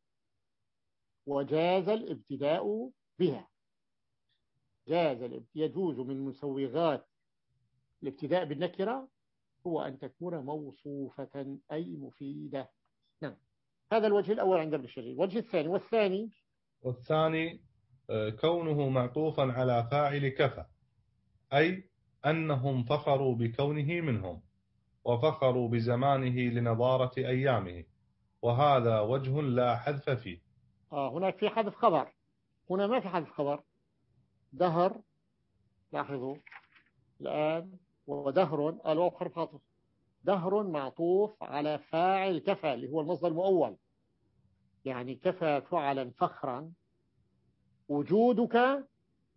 وجاز الابتداء بها. جاز يجوز من مسوغات الابتداء بالنكرة هو أن تكون موصوفة أي مفيدة. نعم، هذا الوجه الأول عند ابن الشريف. الوجه الثاني والثاني والثاني كونه معطوفا على فاعل كفى، أي أنهم فخروا بكونه منهم وفخروا بزمانه لنضارة أيامه، وهذا وجه لا حذف فيه. آه هناك في حذف خبر، هنا ما في حذف خبر. دهر، لاحظوا الآن، ودهر الواو حرف عطف، دهر معطوف على فاعل كفى اللي هو المصدر المؤول، يعني كفى فعلا فخرا وجودك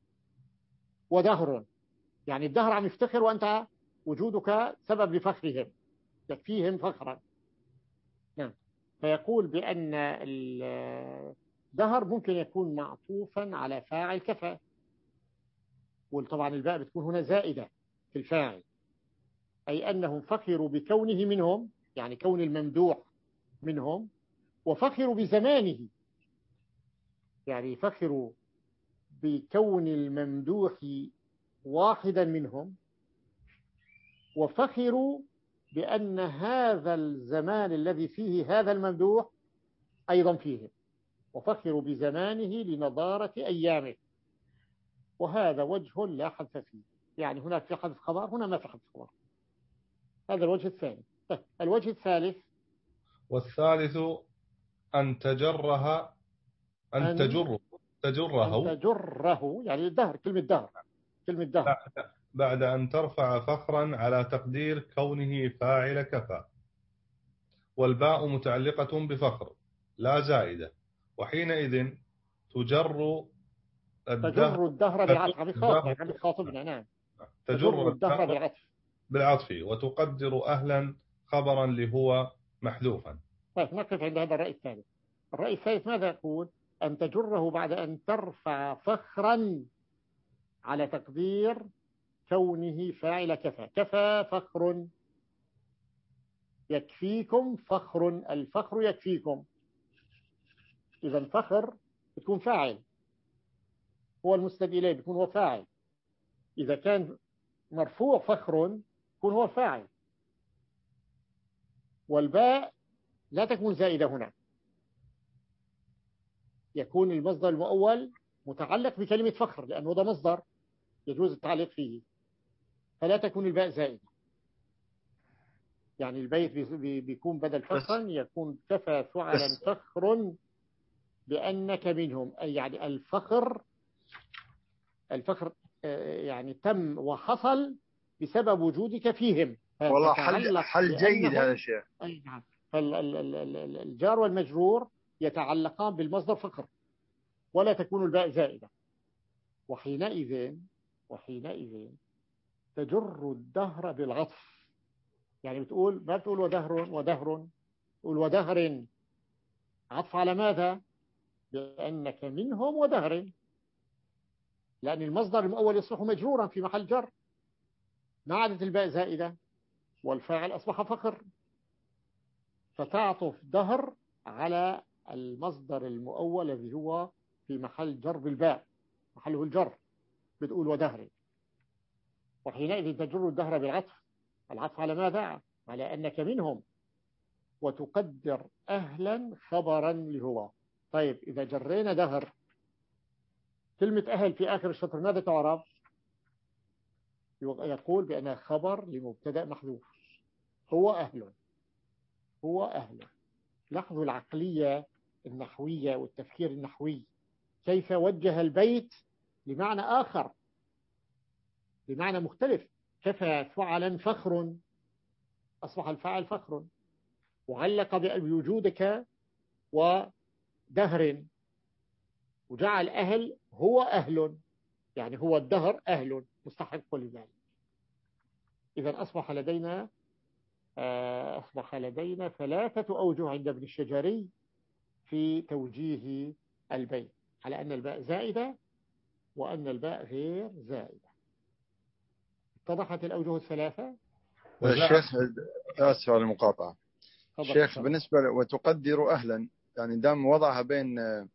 ودهر، يعني الدهر عم يفتخر وأنت وجودك سبب لفخرهم، يكفيهم فخرا. نعم، فيقول بأن الدهر ممكن يكون معطوفا على فاعل كفى، وطبعا الباء بتكون هنا زائدة في الفاعل، أي أنهم فخروا بكونه منهم، يعني كون الممدوح منهم، وفخروا بزمانه، يعني فخروا بكون الممدوح واحدا منهم، وفخروا بأن هذا الزمان الذي فيه هذا الممدوح أيضا فيه، وفخروا بزمانه لنضارة أيامه، وهذا وجه لا حذف فيه. يعني هناك في حذف خبر، هنا ما في حذف خبر. هذا الوجه الثاني. الوجه الثالث، والثالث أن تجرها أن, أن تجر تجره أن تجره، يعني الدهر، كلمة دهر، كلمة دهر بعد, بعد أن ترفع فخرا على تقدير كونه فاعل كفى، والباء متعلقة بفخر لا زائدة، وحينئذ تجر تجر الدهر بعطف، عم يخاطب عم يخاطبنا. نعم، تجر الدهر بعطف بالعطف، وتقدر أهلا خبرا لهو محذوفا. طيب نقف عند هذا الرأي الثالث. الرأي الثالث ماذا يقول؟ أن تجره بعد أن ترفع فخرا على تقدير كونه فاعل كفى. كفى فخر، يكفيكم فخر، الفخر يكفيكم، إذا الفخر يكون فاعل، هو المسند إليه بيكون هو فاعل، إذا كان مرفوع فخر يكون هو فاعل، والباء لا تكون زائدة هنا، يكون المصدر المؤول متعلق بكلمة فخر لأنه ده مصدر يجوز التعليق فيه، فلا تكون الباء زائدة. يعني البيت بيكون بدل فخرا يكون كفى فعلا فخر بأنك منهم، أي يعني الفخر الفخر يعني تم وحصل بسبب وجودك فيهم. والله حل, حل جيد هذا الشيء. فالجار والمجرور يتعلقان بالمصدر فخر ولا تكون الباء زائدة، وحينئذ وحينئذ تجر الدهر بالعطف، يعني بتقول ما بتقول ودهر ودهر، تقول ودهر، عطف على ماذا؟ لأنك منهم ودهر، لأن المصدر المؤول يصبح مجرورا في محل جر، ما عادت الباء زائدة والفاعل أصبح فخر، فتعطف دهر على المصدر المؤول الذي هو في محل جر بالباء، محله الجر، بتقول ودهر، وحينئذ تجر الدهر بالعطف. العطف على ماذا؟ على أنك منهم، وتقدر أهلا خبرا لهو. طيب إذا جرينا دهر، كلمة أهل في آخر الشطر ماذا تعرف؟ يقول بأنها خبر لمبتدأ محذوف، هو أهل، هو أهل. لاحظوا العقلية النحوية والتفكير النحوي كيف وجه البيت لمعنى آخر، لمعنى مختلف. كفى فعلا فخر، أصبح الفاعل فخر، وعلق بوجودك ودهر، وجعل أهل هو أهل، يعني هو الدهر أهل مستحق لذلك. إذا أصبح لدينا أصبح لدينا ثلاثة أوجه عند ابن الشجري في توجيه البيت، على أن الباء زائدة وأن الباء غير زائدة. اتضحت الأوجه الثلاثة؟ الشيخ آسف على المقاطعة. الشيخ بالنسبة وتقدر أهلا، يعني دام وضعها بين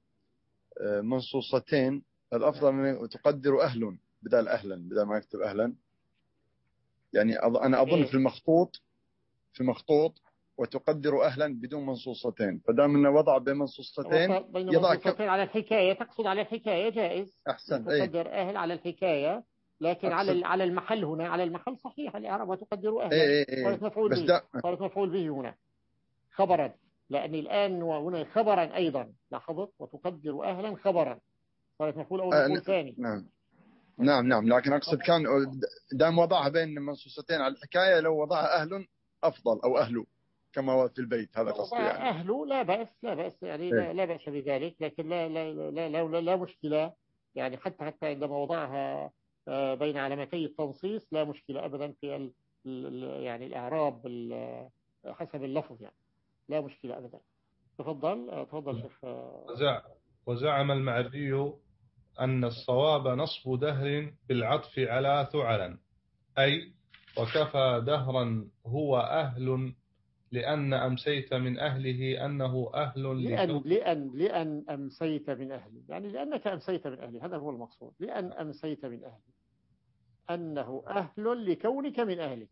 منصوصتين الأفضل من تقدر أهل بدل أهلا، بدل ما يكتب أهلا. يعني أنا أظن في المخطوط في مخطوط وتقدر أهلا بدون منصوصتين، فدام أنه وضع بين منصوصتين بين منصوصتين على الحكاية، تقصد على الحكاية جائز. أحسن. تقدر ايه؟ أهل على الحكاية، لكن أقصد. على على المحل هنا، على المحل صحيح الإعراب وتقدر أهلا. ايه ايه صارت مفعول بس به، صارت مفعول به هنا خبرا، لأن الآن وهنا خبرا أيضا لاحظت، وتقدر أهلا خبرا، صارت مفعول أول مفعول آه ثاني. نعم نعم نعم، لكن أقصد كان دام وضعها بين منصوصتين على الحكاية، لو وضعها أهل أفضل أو أهل كما هو في البيت، هذا قصدي يعني. أهل لا بأس، لا بأس يعني إيه؟ لا, لا بأس بذلك، لكن لا لا لا لا, لا, لا مشكلة يعني، حتى حتى عندما وضعها بين علامتي التنصيص لا مشكلة أبدا في ال يعني الإعراب حسب اللفظ، يعني لا مشكلة أبدا. تفضل تفضل شيخ. وزعم المعري أن الصواب نصب دهر بالعطف على ثعلا، أي وكفى دهرا هو أهل لأن أمسيت من أهله أنه أهل لأن لأن لأن أمسيت من أهله، يعني لأنك أمسيت من أهله، هذا هو المقصود. لأن أمسيت من أهله أنه أهل لكونك من أهله.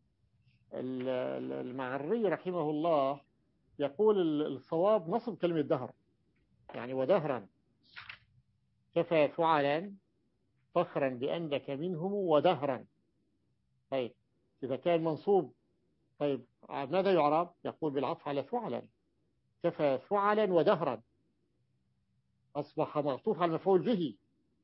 المعري رحمه الله يقول الصواب نصب كلمة دهر، يعني ودهرا كفى فعلا فخرا بأنك منهم ودهرا. طيب إذا كان منصوب، طيب ماذا يعرب؟ يقول بالعطف على فعلا، كفى فعلا ودهرا، أصبح معطوف على المفعول به.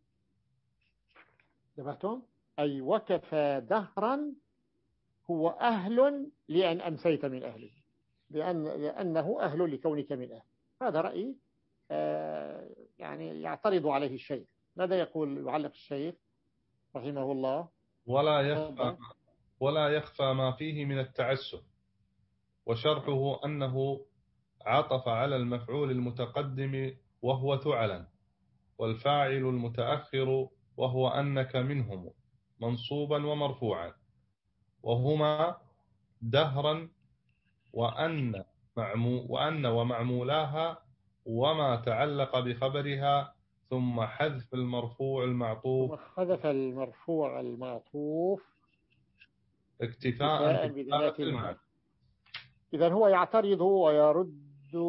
انتبهتم؟ أي وكفى دهرا هو أهل لأن أمسيت من أهله، لأن لأنه أهل لكونك من أهل. هذا رأي آه يعني يعترض عليه الشيخ. ماذا يقول يعلق الشيخ رحمه الله؟ ولا يخفى ولا يخفى ما فيه من التعسف، وشرحه أنه عطف على المفعول المتقدم وهو ثعلا، والفاعل المتأخر وهو أنك منهم منصوبا ومرفوعا، وهما دهرا وأن معمو وأن ومعمولاها وما تعلق بخبرها، ثم حذف المرفوع المعطوف ثم حذف المرفوع المعطوف اكتفاء بدلالة المعنى. إذا هو يعترض ويرد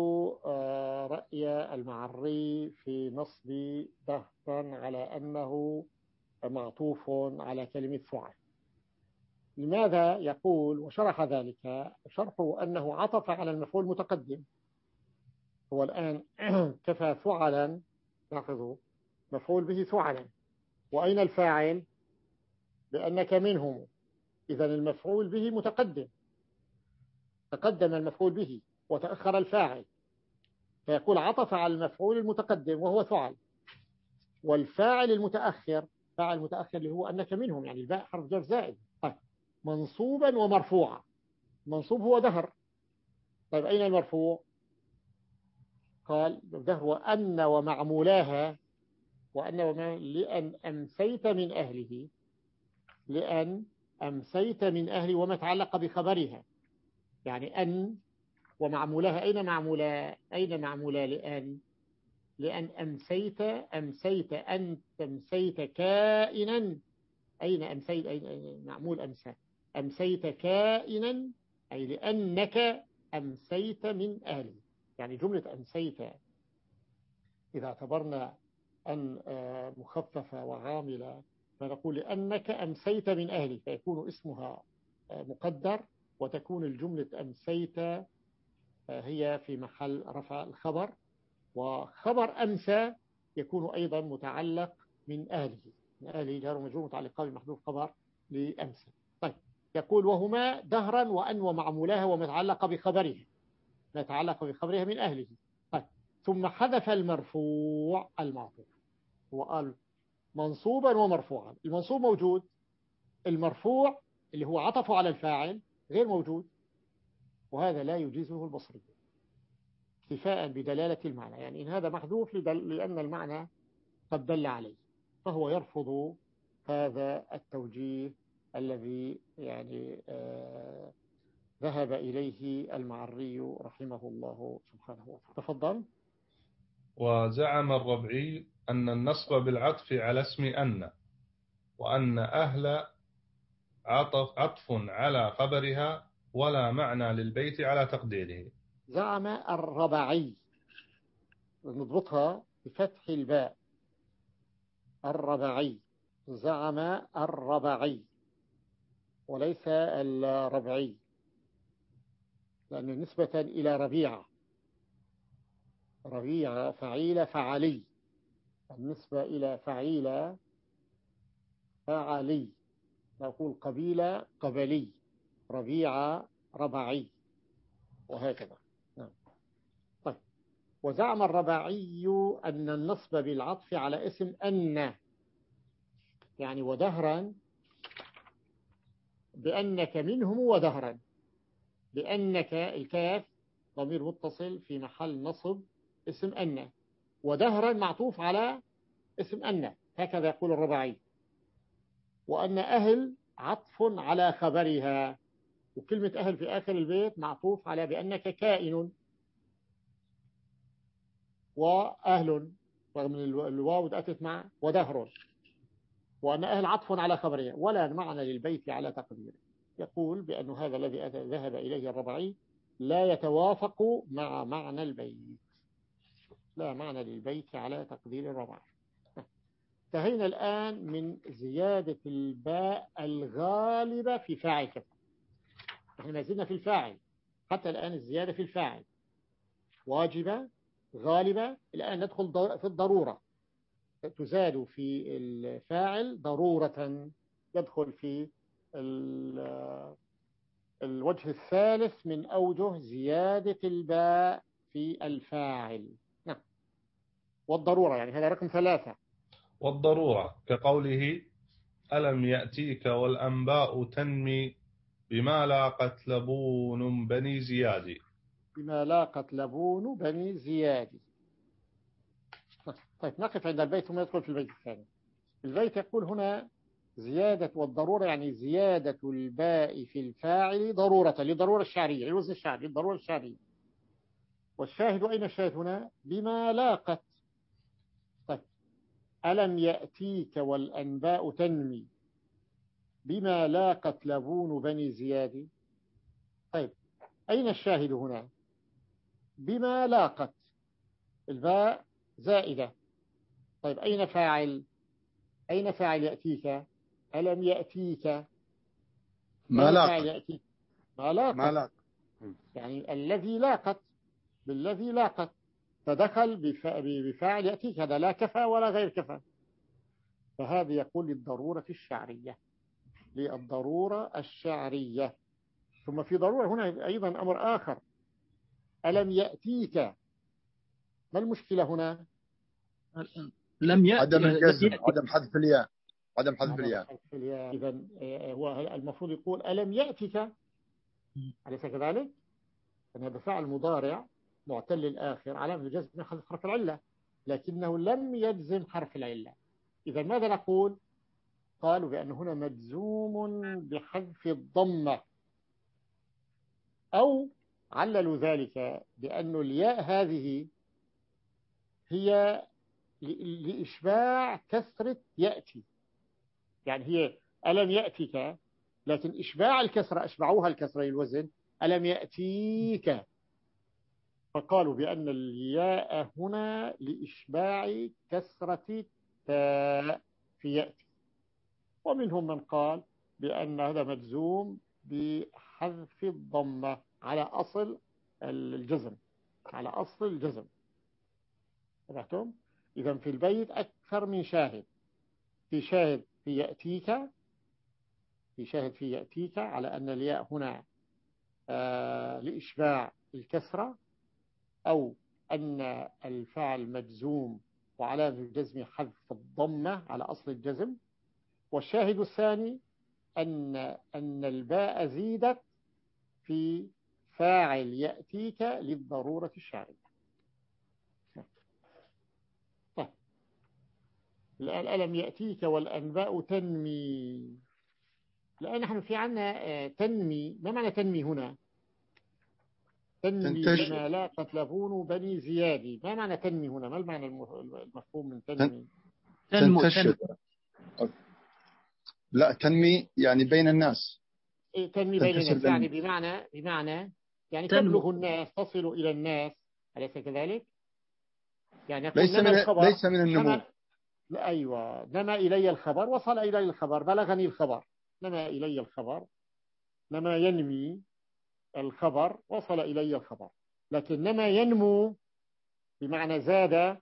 رأي المعري في نصب دهرا على أنه معطوف على كلمة فعل. لماذا؟ يقول وشرح ذلك، شرحه أنه عطف على المفعول المتقدم. هو الآن كفى فعلا، لاحظوا مفعول به فعلا، وأين الفاعل؟ لأنك منهم. إذا المفعول به متقدم، تقدم المفعول به وتأخر الفاعل، فيقول عطف على المفعول المتقدم وهو فعل، والفاعل المتأخر، فاعل متأخر اللي هو أنك منهم، يعني الباء حرف جر زائد. طيب منصوبا ومرفوعا، منصوب هو دهر. طيب أين المرفوع؟ قال دهر وأن ومعمولاها، وأن ومعمولاها لأن أمسيت من أهله، لأن أمسيت من أهله وما تعلق بخبرها، يعني أن ومعمولها. أين معمولا؟ أين معمولا لأن؟ لأن أمسيت، أمسيت أنت، أمسيت كائنا. أين أمسيت؟ أين معمول أمسى؟ أمسيت كائنا، أي لأنك أمسيت من أهله. يعني جملة أمسيت إذا اعتبرنا أن مخففة وعاملة، فنقول لأنك أمسيت من أهله، فيكون اسمها مقدر، وتكون الجملة أمسيت هي في محل رفع الخبر، وخبر أمسى يكون أيضا متعلق من أهله، من أهله جار ومجرور متعلق بمحذوف خبر لأمسى. طيب يقول وهما دهرا وأن ومعمولها ومتعلق بخبرها، ما يتعلق بخبرها من أهله. طيب ثم حذف المرفوع المعطوف، هو قال منصوبا ومرفوعا. المنصوب موجود، المرفوع اللي هو عطفه على الفاعل غير موجود، وهذا لا يجيزه البصري اكتفاء بدلالة المعنى، يعني إن هذا محذوف لأن المعنى قد دل عليه، فهو يرفض هذا التوجيه الذي يعني آه ذهب إليه المعري رحمه الله سبحانه وتعالى. تفضل. وزعم الربعي أن النصب بالعطف على اسم أن، وأن أهل عطف, عطف على خبرها ولا معنى للبيت على تقديره. زعم الربعي، نضبطها بفتح الباء، الربعي، زعم الربعي وليس الربعي، لأنه نسبة إلى ربيعة، ربيعة فعيل فعلي، النسبة إلى فعيل فعلي، نقول قبيلة قبلي، ربيعة ربعي، وهكذا. طيب، وزعم الربعي أن النصب بالعطف على اسم أن، يعني ودهرا بأنك منهم ودهرا، بأنك الكاف ضمير متصل في محل نصب اسم أن، ودهرا معطوف على اسم أن، هكذا يقول الربعي. وأن أهل عطف على خبرها، وكلمة أهل في آخر البيت معطوف على بأنك كائن، وأهل رغم الواو أتت مع ودهر، وأن أهل عطف على خبرها ولا معنى للبيت على تقديره. يقول بأن هذا الذي ذهب إليه الربعي لا يتوافق مع معنى البيت، لا معنى للبيت على تقدير الربعي. انتهينا الآن من زيادة الباء الغالبة في فاعل كفى، نحن ما زلنا في الفاعل حتى الآن، الزيادة في الفاعل واجبة غالبة. الآن ندخل في الضرورة، تزاد في الفاعل ضرورة، يدخل في الوجه الثالث من أوجه زيادة الباء في الفاعل. نعم، والضرورة يعني هذا رقم ثلاثة. والضرورة كقوله ألم يأتيك والأنباء تنمي بما لاقت لبون بني زياد، بما لاقت لبون بني زياد. طيب، نقف عند البيت ثم ندخل في البيت الثاني. البيت يقول هنا زيادة والضرورة، يعني زيادة الباء في الفاعل ضرورة لضرورة الشعرية، للوزن الشعري، للضرورة الشعرية. والشاهد، أين الشاهد هنا؟ بما لاقت. طيب، ألم يأتيك والأنباء تنمي بما لاقت لبون بني زياد. طيب، أين الشاهد هنا؟ بما لاقت، الباء زائدة. طيب، أين فاعل؟ أين فاعل يأتيك؟ ألم يأتيك ما لاقت، يأتيك؟ ما لاقت، ما لاقت، يعني الذي لاقت، بالذي لاقت، فدخل بفاعل يأتيك، هذا لا كفى ولا غير كفى. فهذا يقول للضرورة الشعرية، للضرورة الشعرية. ثم في ضرورة هنا أيضا أمر آخر، ألم يأتيك، ما المشكلة هنا؟ لم يأتي، عدم الجزم، يأتي. عدم حذف الياء، عدم حذف الياء. إذن هو المفروض يقول ألم يأتك، أليس كذلك؟ أن هذا فعل مضارع معتل الآخر علامة الجزم حذف حرف العلة، لكنه لم يجزم حرف العلة. إذا ماذا نقول؟ قالوا بأن هنا مجزوم بحذف الضمة، أو عللوا ذلك بأن الياء هذه هي لإشباع كسرة يأتي، يعني هي ألم يأتيك، لكن إشباع الكسرة أشبعوها الكسرة الوزن ألم يأتيك، فقالوا بأن الياء هنا لإشباع كسرة تاء في يأتي. ومنهم من قال بأن هذا مجزوم بحذف الضمة على أصل الجزم، على أصل الجزم. فهمتم؟ إذا في البيت أكثر من شاهد، في شاهد في يأتيك، في شاهد في يأتيك على أن الياء هنا آه لإشباع الكسرة، أو أن الفعل مجزوم وعلامة الجزم حذف الضمة على أصل الجزم. والشاهد الثاني أن أن الباء زيدت في فاعل يأتيك للضرورة الشارعة. طيب الآن ألم يأتيك والأنباء تنمي. الآن نحن في عنا تنمي. ما معنى تنمي هنا؟ تنمي بما لا تتلفون بني زيادي. ما معنى تنمي هنا؟ ما المعنى المفهوم من تنمي؟ تنتشر. لا تنمي يعني بين الناس. تنمي بين الناس يعني بمعنى بمعنى يعني تبلغ الناس، تصل إلى الناس، أليس كذلك؟ يعني ليس من الخبر ليس من النمو. نما... أيوة، نما إلي الخبر، وصل إلي الخبر، بلغني الخبر. نما إلي الخبر، نما ينمي الخبر، وصل إلي الخبر. لكن نما ينمو بمعنى زاد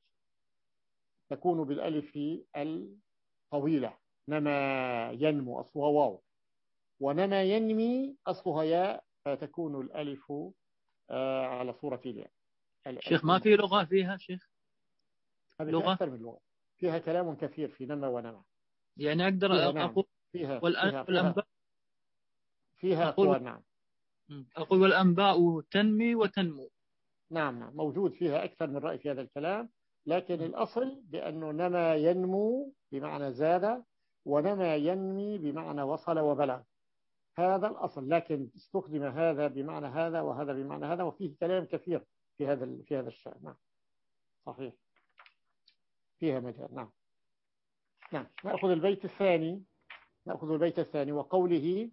تكون بالألف الطويلة. نما ينمو أصلها واو، ونما ينمي أصلها ياء، فتكون الألف آه على صورة الياء. شيخ ما في لغة فيها شيخ؟ لغة أكثر من لغة، فيها كلام كثير في نما ونما. يعني أقدر فيها أقول فيها والأنباء فيها, فيها أقوال. نعم أقول والأنباء تنمي وتنمو. نعم نعم موجود فيها أكثر من رأي في هذا الكلام، لكن الأصل بأنه نما ينمو بمعنى زاد، ونما ينمي بمعنى وصل وبلغ. هذا الأصل، لكن استخدم هذا بمعنى هذا وهذا بمعنى هذا، وفيه كلام كثير في هذا في هذا الشأن. نعم صحيح، فيها مجال. نعم نعم نأخذ البيت الثاني. نأخذ البيت الثاني وقوله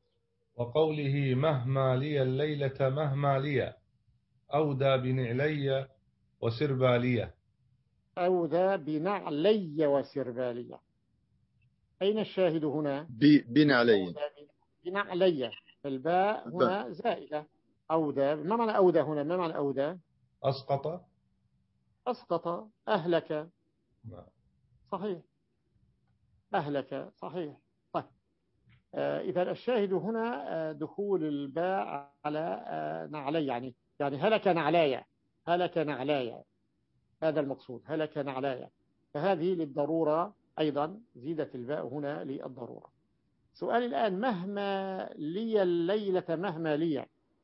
وقوله مهما لي الليلة مهما لي أودى بنعلي وسربالية. أودى بنعلي وسربالية. أين الشاهد هنا؟ بنعلي. بنعلي. الباء هنا زائدة. أودى. ما معنى أودى هنا؟ ما معنى أودى؟ أسقط. أسقط. أهلك. صحيح، أهلك صحيح. طيب آه إذا الشاهد هنا آه دخول الباء على آه نعلي، يعني يعني هلك نعلايا. هلك نعلايا، هذا المقصود، هلك نعلايا. فهذه للضرورة أيضا، زيدت الباء هنا للضرورة. سؤال الآن، مهما لي الليلة مهما لي.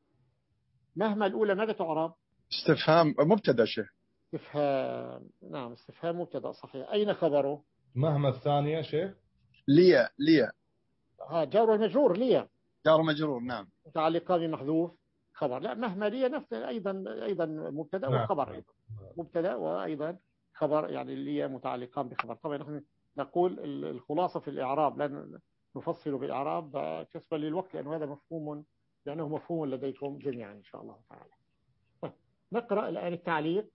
مهما الأولى ماذا تعرب؟ استفهام مبتدا شيخ. استفهام. نعم استفهام مبتدا صحيح. أين خبره؟ مهما الثانية شيخ؟ لي لي ها جار ومجرور. لي جار مجرور. نعم متعلقة بمحذوف خبر. لا مهما لي نفس أيضا أيضا مبتدا وخبر. أيضا مبتدا وأيضا خبر، يعني لي متعلقان بخبر. طبعا نحن نقول الخلاصة في الإعراب، لا نفصل بالإعراب كسبا للوقت، لأن هذا مفهوم، لأنه مفهوم لديكم جميعا إن شاء الله تعالى. نقرأ الآن التعليق.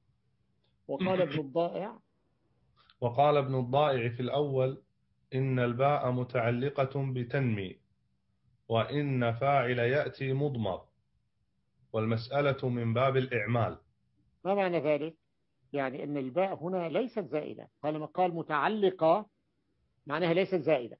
وقال ابن الضائع وقال ابن الضائع في الأول إن الباء متعلقة بتنمي، وإن فاعل يأتي مضمر، والمسألة من باب الإعمال. ما معنى ذلك؟ يعني أن الباء هنا ليست زائدة. طالما قال متعلقة معناها ليست زائدة.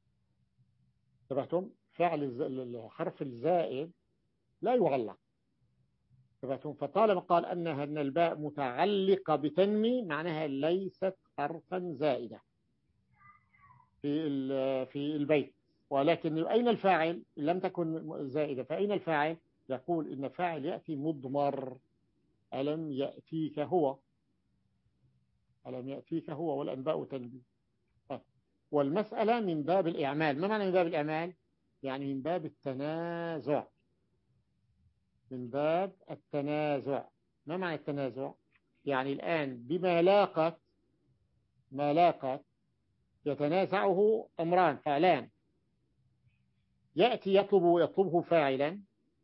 تبعتم فعل الحرف الزائد لا يعلق. تبعتم فطالما قال أنها أن الباء متعلقة بتنمي معناها ليست حرفا زائدة في في البيت. ولكن أين الفاعل؟ لم تكن زائدة، فأين الفاعل؟ يقول إن فاعل يأتي مضمر. ألم يأتيك هو، ألم يأتيك هو والأنباء تنبي. والمسألة من باب الإعمال. ما معنى من باب الإعمال؟ يعني من باب التنازع. من باب التنازع. ما معنى التنازع؟ يعني الآن بما لاقت، ما لاقت يتنازعه أمران فعلان. يأتي يطلب يطلبه فاعلا،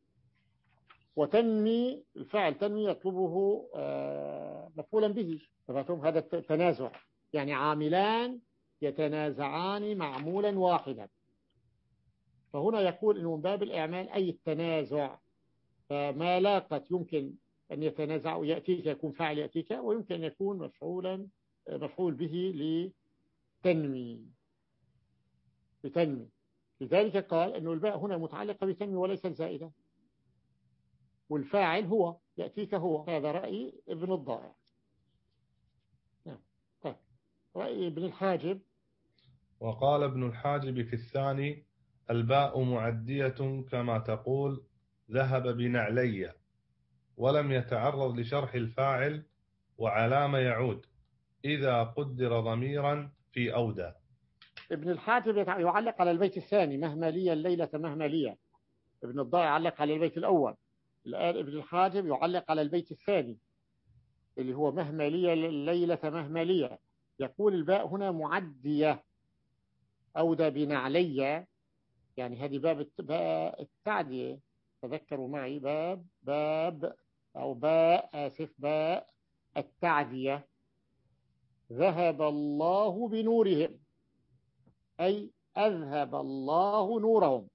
وتنمي الفاعل تنمي يطلبه مفعولا به. فهمتم؟ هذا التنازع، يعني عاملان يتنازعان معمولا واحدا. فهنا يقول إنه من باب الإعمال أي التنازع. فما لاقت يمكن أن يتنازع، يأتيك يكون فاعل يأتيك، ويمكن أن يكون مفعولا مفعول به لتنمي لتنمي. لذلك قال أنه الباء هنا متعلقة بتنمي وليس زائدة. والفاعل هو، يأتيك هو. هذا رأي ابن الضائع. نعم. طيب رأي ابن الحاجب. وقال ابن الحاجب في الثاني: الباء معدية كما تقول ذهب بنعلي، ولم يتعرض لشرح الفاعل وعلام يعود إذا قدر ضميرا في أودى. ابن الحاجب يعلق على البيت الثاني: مهما لي الليلة مهما لي. ابن الضائع علق على البيت الأول. الآن ابن الحاجب يعلق على البيت الثاني اللي هو مهما لي الليلة مهما لي. يقول الباء هنا معدية، أودى بنعلي، يعني هذه باب باء التعدية. تذكروا معي باب باب أو باء آسف باء التعدية. ذهب الله بنورهم، أي أذهب الله نورهم.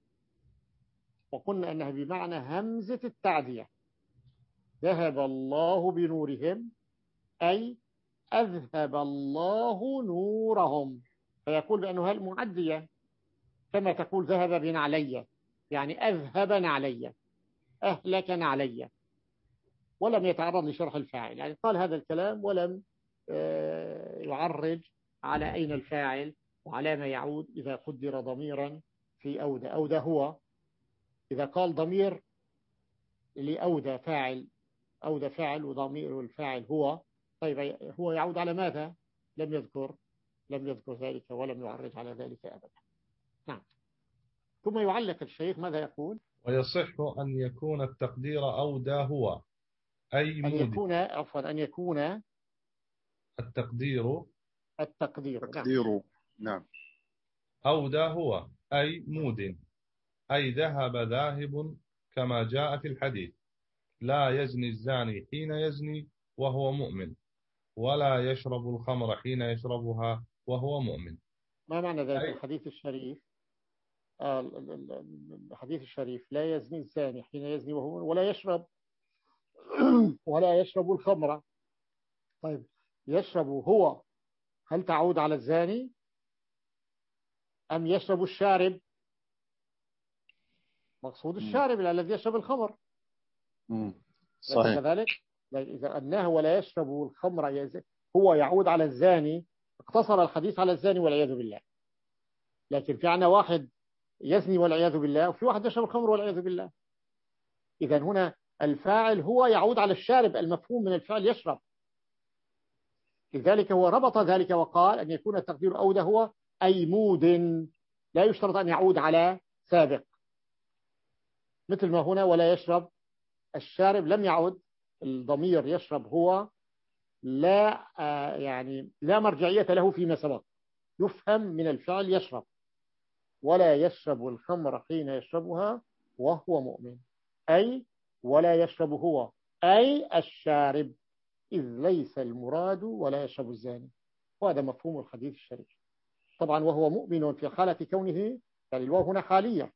وقلنا أنها بمعنى همزة التعدية. ذهب الله بنورهم أي أذهب الله نورهم. فيقول بأنها المعدية كما تقول ذهب بنعلي، يعني أذهب نعلي، أهلك نعلي، ولم يتعرض لشرح الفاعل. يعني قال هذا الكلام ولم يعرج على أين الفاعل وعلى ما يعود إذا قدر ضميرا في أودى. أودى هو، إذا قال ضمير لأودى فاعل، أودى فاعل وضمير الفاعل هو، طيب هو يعود على ماذا؟ لم يذكر لم يذكر ذلك ولم يعرج على ذلك أبدا. نعم. ثم يعلق الشيخ ماذا يقول؟ ويصح أن يكون التقدير أودى هو أي مود. أن يكون عفوا أن يكون التقدير التقدير تقدير نعم. نعم أودى هو أي مود، أي ذهب ذاهب كما جاء في الحديث: لا يزني الزاني حين يزني وهو مؤمن، ولا يشرب الخمر حين يشربها وهو مؤمن. ما معنى ذلك أي الحديث الشريف؟ آه الحديث الشريف: لا يزني الزاني حين يزني وهو مؤمن، ولا يشرب ولا يشرب الخمر. طيب يشرب هو، هل تعود على الزاني أم يشرب الشارب؟ مقصود الشارب الذي يشرب الخمر. صحيح. كذلك إذا أنه ولا يشرب الخمر هو يعود على الزاني، اقتصر الحديث على الزاني والعياذ بالله. لكن في عنا واحد يزني والعياذ بالله، وفي واحد يشرب الخمر والعياذ بالله. إذا هنا الفاعل هو يعود على الشارب، المفهوم من الفعل يشرب. لذلك هو ربط ذلك وقال أن يكون التقدير أودى هو أي مود، لا يشترط أن يعود على سابق. مثل ما هنا ولا يشرب الشارب لم يعد الضمير يشرب هو، لا يعني لا مرجعية له فيما سبق، يفهم من الفعل يشرب. ولا يشرب الخمر حين يشربها وهو مؤمن، أي ولا يشرب هو أي الشارب، إذ ليس المراد ولا يشرب الزاني. وهذا مفهوم الحديث الشريف. طبعا وهو مؤمن في حالة كونه، يعني الواو هنا حالية.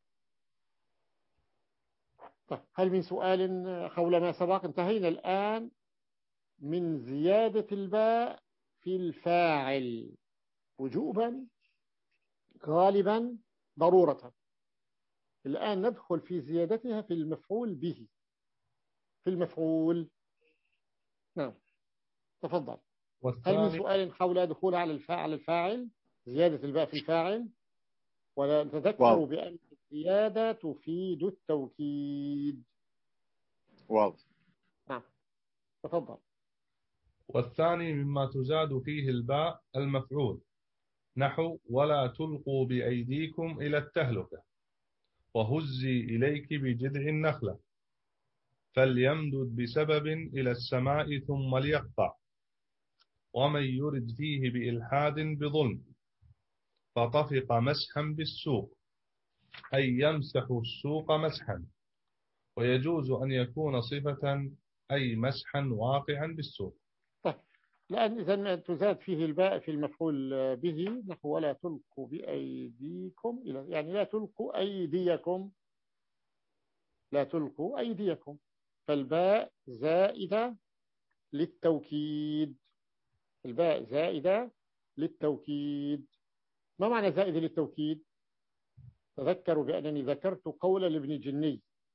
طيب هل من سؤال حول ما سبق؟ انتهينا الآن من زيادة الباء في الفاعل وجوبا غالبا ضرورة. الآن ندخل في زيادتها في المفعول به. في المفعول نعم تفضل. هل من سؤال حول دخول على الفاعل الفاعل زيادة الباء في الفاعل؟ ولا تذكروا بأن الزيادة تفيد التوكيد. واضح. نعم تفضل. والثاني مما تزاد فيه الباء المفعول، نحو ولا تلقوا بأيديكم إلى التهلكة، وهزي إليك بجذع النخلة، فليمدد بسبب إلى السماء ثم ليقطع، ومن يرد فيه بإلحاد بظلم فطفق مسحا بالسوق، أي يمسح السوق مسحا. ويجوز أن يكون صفة أي مسحا واقعا بالسوق. طيب لأن إذا تزاد فيه الباء في المفعول به، نحو ولا تلقوا بأيديكم إلى، يعني لا تلقوا أيديكم، لا تلقوا أيديكم، فالباء زائدة للتوكيد. الباء زائدة للتوكيد. ما معنى زائدة للتوكيد؟ تذكروا بأنني ذكرت قول لابن جني: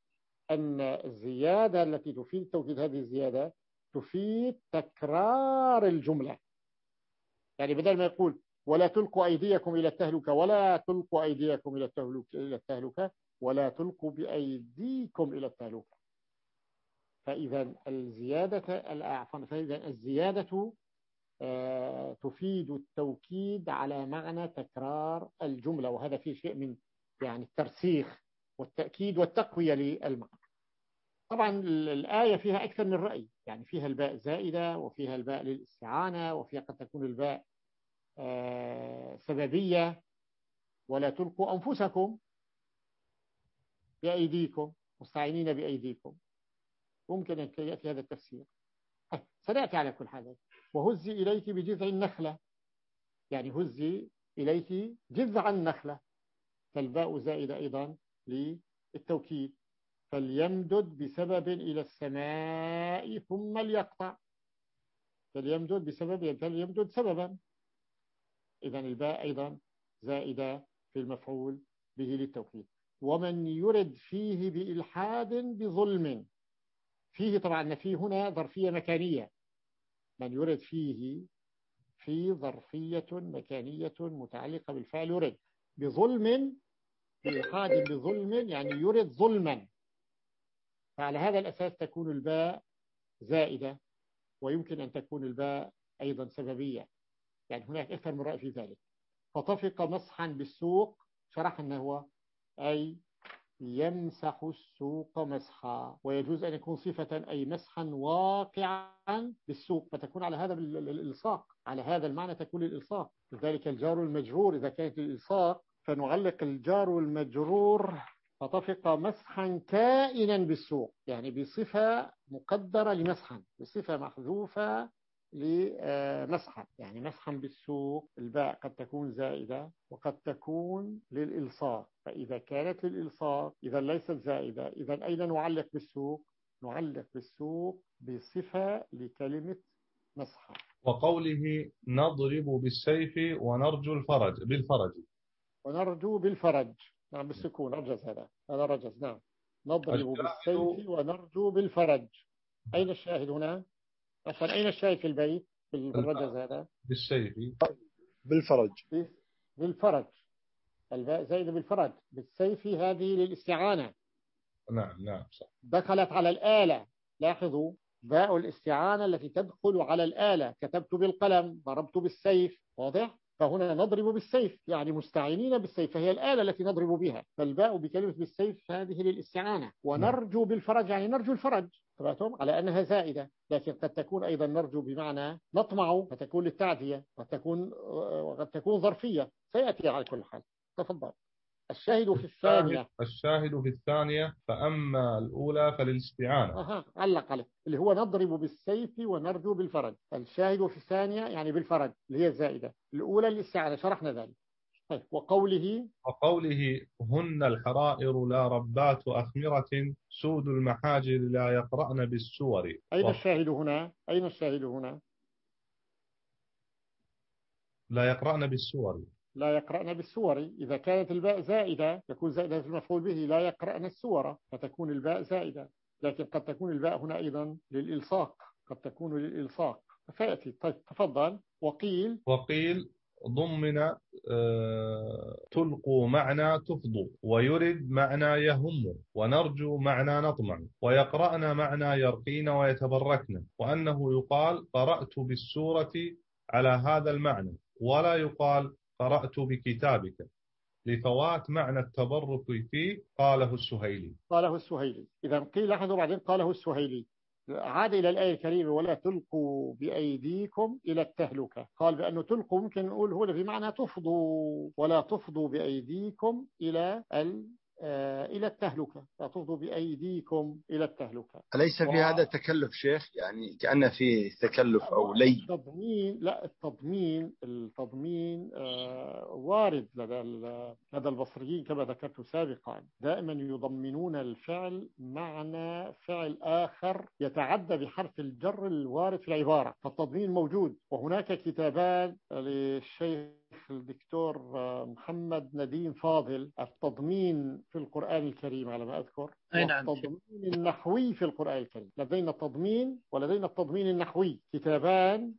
أن الزيادة التي تفيد التوكيد، هذه الزيادة تفيد تكرار الجملة. يعني بدل ما يقول ولا تلقوا أيديكم إلى التهلكة، ولا تلقوا أيديكم إلى التهلكة إلى التهلكة ولا تلقوا بأيديكم إلى التهلكة. فإذا الزيادة عفوا فإذا الزيادة آه تفيد التوكيد على معنى تكرار الجملة، وهذا فيه شيء من يعني الترسيخ والتأكيد والتقوية للمعنى. طبعا الآية فيها أكثر من رأي، يعني فيها الباء زائدة، وفيها الباء للاستعانة، وفيها قد تكون الباء آه سببية، ولا تلقوا أنفسكم بأيديكم مستعينين بأيديكم، ممكن أن يأتي هذا التفسير. سنأتي على كل حال. وهزي إليك بجذع النخلة، يعني هزي إليك جذع النخلة، فالباء زائدة أيضا للتوكيد. فليمدد بسبب إلى السماء ثم ليقطع، فليمدد بسبب، فليمدد سببا. إذن الباء أيضا زائدة في المفعول به للتوكيد. ومن يرد فيه بإلحاد بظلم، فيه طبعا فيه هنا ظرفية مكانية، من يرد فيه في ظرفية مكانية متعلقة بالفعل يرد، بظلم بإلحاد بظلم يعني يرد ظلما، فعلى هذا الأساس تكون الباء زائدة، ويمكن أن تكون الباء أيضا سببية، يعني هناك أكثر من رأي في ذلك. فطفق مسحا بالسوق، شرح أنه أي يمسح السوق مسحا، ويجوز أن يكون صفة أي مسحا واقعا بالسوق، فتكون على هذا الإلصاق، على هذا المعنى تكون الإلصاق. لذلك الجار والمجرور إذا كانت الإلصاق فنعلق الجار والمجرور فطفق مسحا كائنا بالسوق، يعني بصفة مقدرة لمسحا، بصفة محذوفة لمسحا، يعني مسحا بالسوق. الباء قد تكون زائدة وقد تكون للإلصاق، فإذا كانت للإلصاق إذا ليست زائدة، إذا أين نعلق بالسوق؟ نعلق بالسوق بصفة لكلمة مسحا. وقوله نضرب بالسيف ونرجو الفرج بالفرج، ونرجو بالفرج، نعم بالسكون، رجز، هذا هذا رجز، نعم. نضرب بالسيف ونرجو بالفرج. أين الشاهد هنا؟ عفوا أين الشاهد في البيت في الرجز هذا؟ بالسيف بالفرج، بالفرج، الباء زائدة بالفرج. بالسيف هذه للاستعانة، نعم نعم صح. دخلت على الآلة، لاحظوا باء الاستعانة التي تدخل على الآلة، كتبت بالقلم، ضربت بالسيف، واضح؟ فهنا نضرب بالسيف يعني مستعينين بالسيف، فهي الآلة التي نضرب بها، فالباء بكلمة بالسيف هذه للاستعانة. ونرجو بالفرج يعني نرجو الفرج، تبعتم على أنها زائدة، لكن قد تكون أيضا نرجو بمعنى نطمع، فتكون للتعدية، قد تكون قد تكون ظرفية، سيأتي على كل حال. تفضل. الشاهد في الثانية، الشاهد في الثانية فأما الأولى فللاستعانة. أها علق عليه اللي هو نضرب بالسيف ونرجو بالفرج. الشاهد في الثانية يعني بالفرج اللي هي الزائدة، الأولى الاستعانة، شرحنا ذلك. طيب وقوله وقوله هن الحرائر لا ربات أخمرة سود المحاجر لا يقرأن بالسور. أين و... الشاهد هنا؟ أين الشاهد هنا؟ لا يقرأن بالسور، لا يقرأن بالسور. إذا كانت الباء زائدة تكون زائدة في المفعول به، لا يقرأن السور، فتكون الباء زائدة، لكن قد تكون الباء هنا أيضا للإلصاق، قد تكون للإلصاق فيأتي. طيب تفضل. وقيل وقيل ضمن آه تلقوا معنى تفضوا، ويرد معنى يهم، ونرجو معنى نطمع، ويقرأن معنى يرقين ويتبركن، وأنه يقال قرأت بالسورة على هذا المعنى، ولا يقال قرأت بكتابك لفوات معنى التبرك فيه. قاله السهيلي. قاله السهيلي. إذا قيل لاحظوا بعدين قاله السهيلي، عاد إلى الآية الكريمة ولا تلقوا بأيديكم إلى التهلكة. قال بأنه تلقوا ممكن نقول هو بمعنى تفضوا، ولا تفضوا بأيديكم إلى ال إلى التهلكة، لا تفضوا بأيديكم إلى التهلكة. أليس في و... هذا تكلف شيخ؟ يعني كأن فيه تكلف أو لي. التضمين، لا التضمين التضمين آه وارد لدى لدى البصريين كما ذكرت سابقا، دائما يضمنون الفعل معنى فعل آخر يتعدى بحرف الجر الوارد في العبارة، فالتضمين موجود. وهناك كتابان للشيخ الشيخ الدكتور محمد نديم فاضل التضمين في القرآن الكريم على ما أذكر، والتضمين النحوي في القرآن الكريم. لدينا التضمين ولدينا التضمين النحوي، كتابان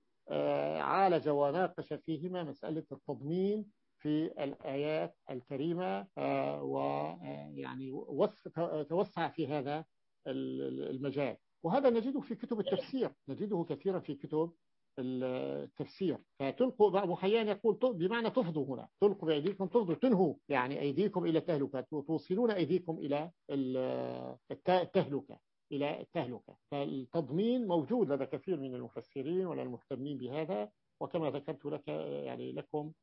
عالج وناقش فيهما مسألة التضمين في الآيات الكريمة، ويعني توسع في هذا المجال. وهذا نجده في كتب التفسير، نجده كثيرا في كتب التفسير. فتلقوا أبو حيان يقول بمعنى تفضوا، هنا تلقوا بأيديكم تفضوا، تنهوا يعني أيديكم إلى التهلكة، وتوصلون أيديكم إلى التهلكة إلى التهلكة. فالتضمين موجود لدى كثير من المفسرين ولا المهتمين بهذا. وكما ذكرت لك يعني لكم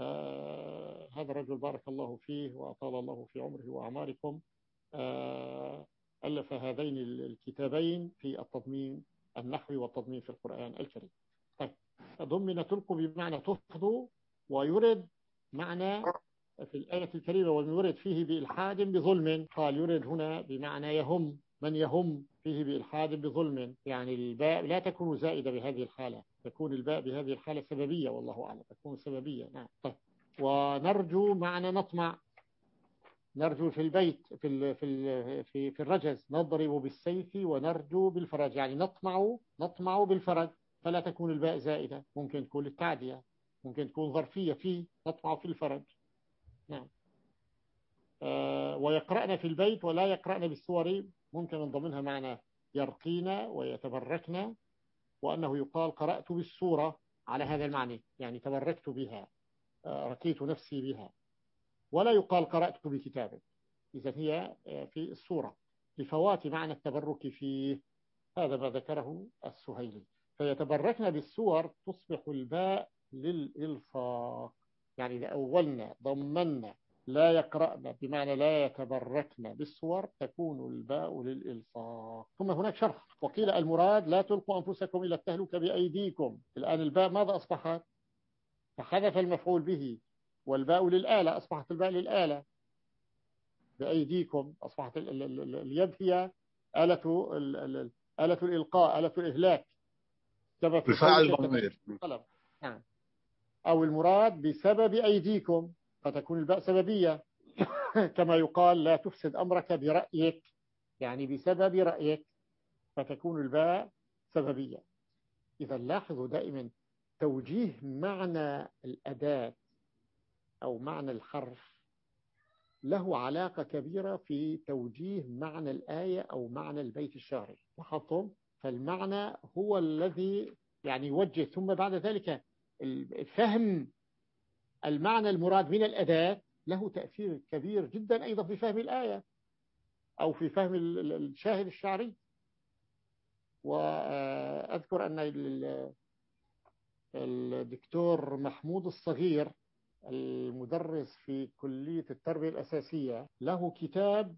آه هذا الرجل بارك الله فيه وأطال الله في عمره وأعماركم آه ألف هذين الكتابين في التضمين النحوي والتضمين في القرآن الكريم. طيب، ضمن تلقوا بمعنى تفضوا، ويرد معنى في الآية الكريمة ويرد فيه بإلحاد بظلم. قال يرد هنا بمعنى يهم، من يهم فيه بإلحاد بظلم، يعني الباء لا تكون زائدة بهذه الحالة، تكون الباء بهذه الحالة سببية، والله أعلم تكون سببية. نعم. طيب، ونرجو معنى نطمع، نرجو في البيت في ال في ال في في الرجز، نضرب بالسيف ونرجو بالفرج، يعني نطمع نطمع بالفرج، فلا تكون الباء زائدة، ممكن تكون للتعدية، ممكن تكون ظرفية، في نطمع في الفرج. نعم. آه ويقرأنا في البيت ولا يقرأنا بالسور، ممكن نضمنها معنى يرقينا ويتبركنا، وأنه يقال قرأت بالسورة على هذا المعنى، يعني تبركت بها، آه رقيت نفسي بها. ولا يقال قرأت بكتابه، إذا هي في السورة لفوات معنى التبرك فيه. هذا ما ذكره السهيلي. فيتبركنا بالسور تصبح الباء للإلصاق، يعني إذا أولنا ضمنا لا يقرأنا بمعنى لا يتبركنا بالسور تكون الباء للإلصاق. ثم هناك شرح، وقيل المراد لا تلقوا أنفسكم إلى التهلكة بأيديكم. الآن الباء ماذا أصبحت؟ فحذف المفعول به، والباء للآلة، أصبحت الباء للآلة بأيديكم، أصبحت اليد هي آلة آلة الإلقاء، آلة الإهلاك، الفاعل ضمير. نعم. أو المراد بسبب أيديكم، فتكون الباء سببية كما يقال لا تفسد أمرك برأيك، يعني بسبب رأيك، فتكون الباء سببية. إذا لاحظوا دائما توجيه معنى الأداة أو معنى الحرف له علاقة كبيرة في توجيه معنى الآية أو معنى البيت الشعري. لاحظتم؟ فالمعنى هو الذي يعني يوجه، ثم بعد ذلك فهم المعنى المراد من الأداة له تأثير كبير جدا أيضا في فهم الآية أو في فهم الشاهد الشعري. وأذكر أن الدكتور محمود الصغير المدرس في كلية التربية الأساسية له كتاب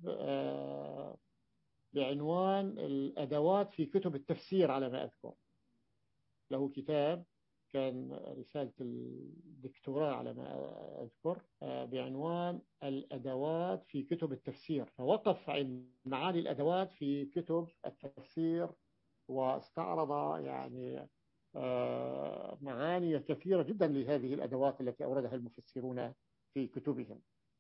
بعنوان الأدوات في كتب التفسير على ما أذكر. له كتاب كان رسالة الدكتوراه على ما أذكر بعنوان الأدوات في كتب التفسير، فوقف عن معاني الأدوات في كتب التفسير واستعرض يعني معاني كثيرة جدا لهذه الأدوات التي أوردها المفسرون في كتبهم.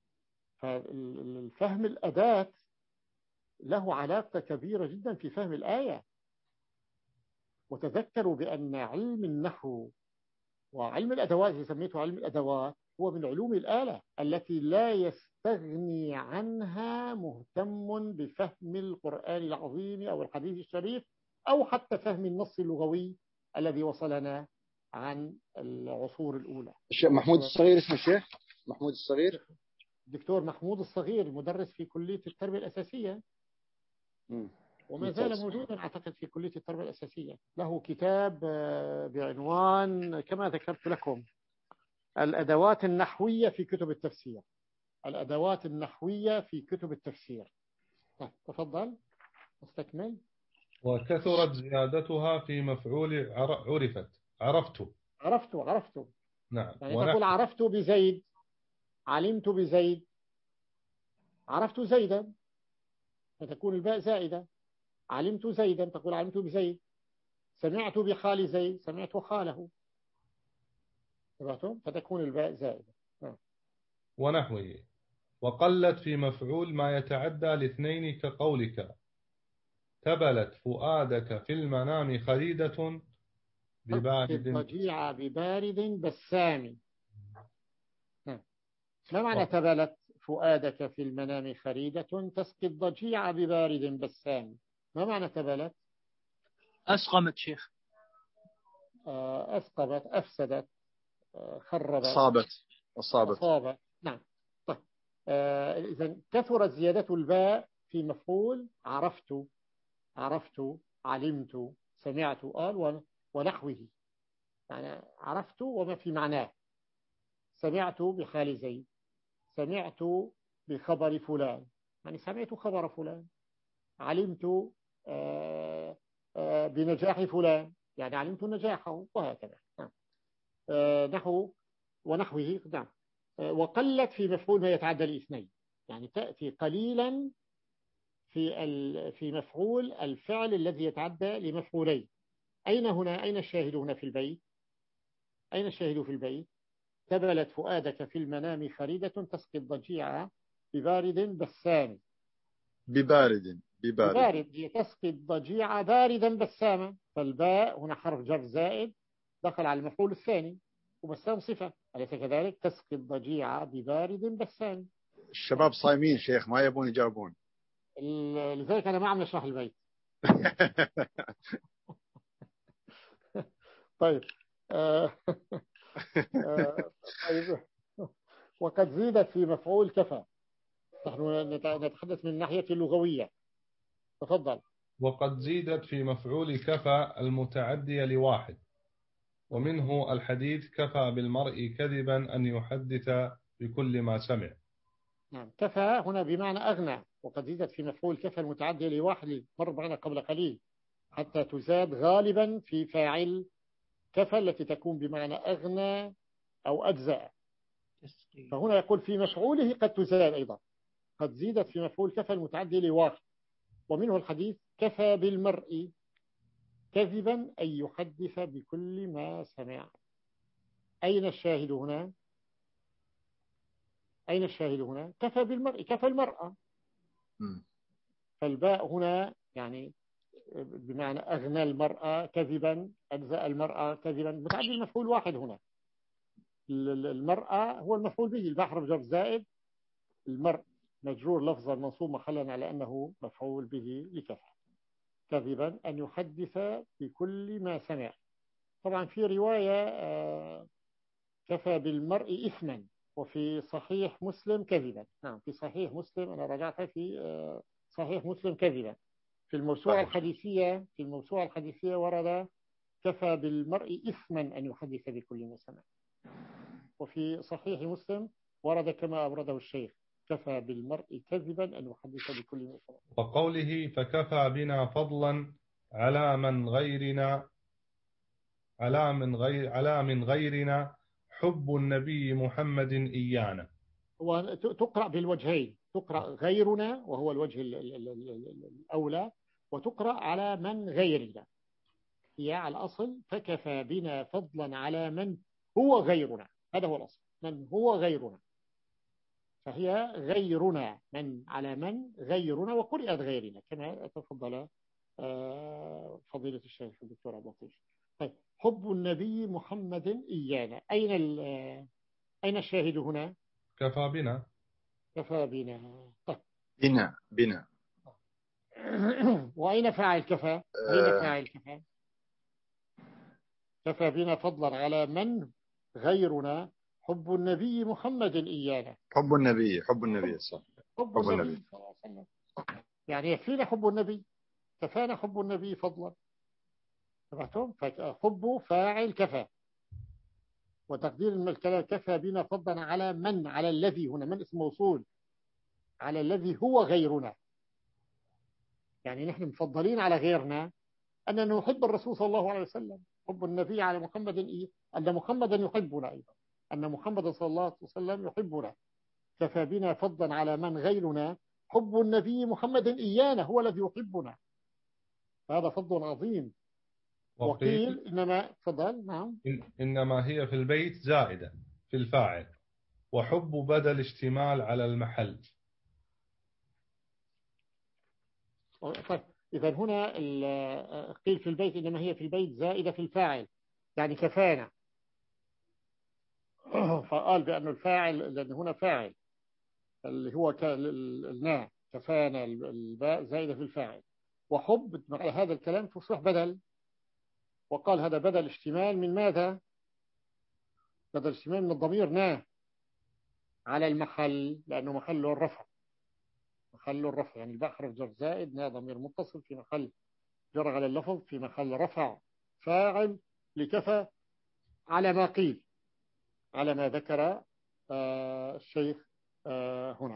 فالفهم الأداة له علاقة كبيرة جدا في فهم الآية. وتذكروا بأن علم النحو وعلم الأدوات اللي سميته علم الأدوات هو من علوم الآلة التي لا يستغني عنها مهتم بفهم القرآن العظيم أو الحديث الشريف أو حتى فهم النص اللغوي الذي وصلنا عن العصور الأولى. الشيخ محمود الصغير، اسمه الشيخ محمود الصغير، دكتور محمود الصغير مدرس في كلية التربية الأساسية م. وما زال موجودا أعتقد في كلية التربية الأساسية. له كتاب بعنوان كما ذكرت لكم الأدوات النحوية في كتب التفسير، الأدوات النحوية في كتب التفسير. تفضل استكمل. وكثرت زيادتها في مفعول عرفت عرفت عرفت عرفت نعم. يعني تقول عرفت بزيد، علمت بزيد، عرفت زيدا، فتكون الباء زائدة. علمت زيدا تقول علمت بزيد، سمعت بخال زيد، سمعت خاله. فتكون الباء زائدة. ونحوه. وقلت في مفعول ما يتعدى لاثنين كقولك تبلت فؤادك في المنام خريدة ببارد الضجيع ببارد بسام. ما معنى تبلت فؤادك في المنام خريدة تسقي الضجيع ببارد بسام؟ ما معنى تبلت؟ أسقمت شيخ. أسقمت، أفسدت، خربت، أصابت أصابت أصابت. نعم. طيب إذا كثرت زيادة الباء في مفعول عرفت، عرفت، علمت، سمعت، قال ونحوه، يعني عرفت وما في معناه. سمعت بحال زيد، سمعت بخبر فلان، يعني سمعت خبر فلان. علمت بنجاح فلان، يعني علمت نجاحه، وهكذا. نحو ونحوه. نعم. وقلت في مفعول ما يتعدى الاثنين، يعني تأتي قليلا في في مفعول الفعل الذي يتعدى لمفعولين. أين هنا؟ أين الشاهد هنا في البيت؟ أين الشاهد في البيت؟ تبلت فؤادك في المنام خريدة تسقي الضجيع ببارد بسام. ببارد ببارد, ببارد هي تسقي الضجيع باردا بساما، فالباء هنا حرف جر زائد دخل على المفعول الثاني، وبسام صفة، أليس كذلك؟ تسقي الضجيع ببارد بسام. الشباب صايمين شيخ، ما يبون يجاوبون، لذلك أنا ما عم نشرح البيت. طيب. آه آه طيب. وقد زيدت في مفعول كفى. نحن نتحدث من الناحية اللغوية. تفضل. وقد زيدت في مفعول كفى المتعدية لواحد، ومنه الحديث كفى بالمرء كذبا أن يحدث بكل ما سمع. نعم. كفى هنا بمعنى أغنى، وقد زيدت في مفعول كفى المتعدية لواحد مر معنا قبل قليل، حتى تزاد غالبا في فاعل كفى التي تكون بمعنى أغنى أو أجزاء. فهنا يقول في مفعوله قد تزاد أيضا، قد زيدت في مفعول كفى المتعدي لواحد، ومنه الحديث كفى بالمرء كذبا أن يحدث بكل ما سمع. أين الشاهد هنا؟ أين الشاهد هنا؟ كفى بالمرء، كفى المرأة. فالباء هنا يعني بمعنى أغنى المرأة كذبا، أجزاء المرأة كذبا، متعدي المفعول واحد هنا. المرأة هو المفعول به، الباء حرف جر زائد، المرء مجرور لفظا منصوب محلا على أنه مفعول به لكفى. كذبا أن يحدث بكل ما سمع. طبعا في رواية كفى بالمرء إثما، وفي صحيح مسلم كذبا. نعم، في صحيح مسلم، أنا رجعت في صحيح مسلم كذبا. في الموسوعة الحديثية في الموسوعة الحديثية ورد كفى بالمرء إثما أن يحدث بكل ما سمع. وفي صحيح مسلم ورد كما أورده الشيخ كفى بالمرء كذبا أن يحدث بكل ما سمع. وقوله فكفى بنا فضلا على من غيرنا على من غير على من غيرنا حب النبي محمد إيانا. وتقرأ بالوجهين، تقرأ غيرنا وهو الوجه الأولى، وتقرأ على من غيرنا. هي على الأصل فكفى بنا فضلا على من هو غيرنا، هذا هو الأصل، من هو غيرنا. فهي غيرنا، من على من غيرنا، وقرئت غيرنا كما تفضل فضيلة الشيخ الدكتور عبد اللطيف. طيب، حب النبي محمد إيانا، أين أين الشاهد هنا؟ كفى بنا. كفى بنا. طيب. بنا بنا. وأين فاعل كفى؟ أين فاعل كفى؟ كفى بنا فضلا على من غيرنا حب النبي محمد إيانا. حب النبي حب النبي صح. حب, حب النبي, النبي صلى الله عليه وسلم. يعني يكفينا حب النبي، كفانا حب النبي فضلا. سمعتم؟ فحب فاعل كفى، وتقدير الكلام كفى بنا فضلا على من، على الذي، هنا من اسم موصول، على الذي هو غيرنا. يعني نحن مفضلين على غيرنا أننا نحب الرسول صلى الله عليه وسلم. حب النبي على محمد إيه؟ أن محمدا يحبنا أيضا، أن محمد صلى الله عليه وسلم يحبنا. كفى بنا فضلا على من غيرنا حب النبي محمد إيانا، هو الذي يحبنا. هذا فضل عظيم. وقيل إنما تفضل نعم إن إنما هي في البيت زائدة في الفاعل، وحب بدل اشتمال على المحل. طيب إذا هنا قيل في البيت إنما هي في البيت زائدة في الفاعل، يعني كفانا، فقال بأنه الفاعل لأن هنا فاعل اللي هو النا كفانا الباء زائدة في الفاعل، وحب مع هذا الكلام تصبح بدل، وقال هذا بدل اشتمال من ماذا؟ بدل اشتمال من الضمير نا على المحل، لأنه محله الرفع، محله الرفع يعني الباء حرف جر زائد، نا ضمير متصل في محل جر على اللفظ في محل رفع فاعل لكفى، على ما قيل، على ما ذكر آه الشيخ آه هنا.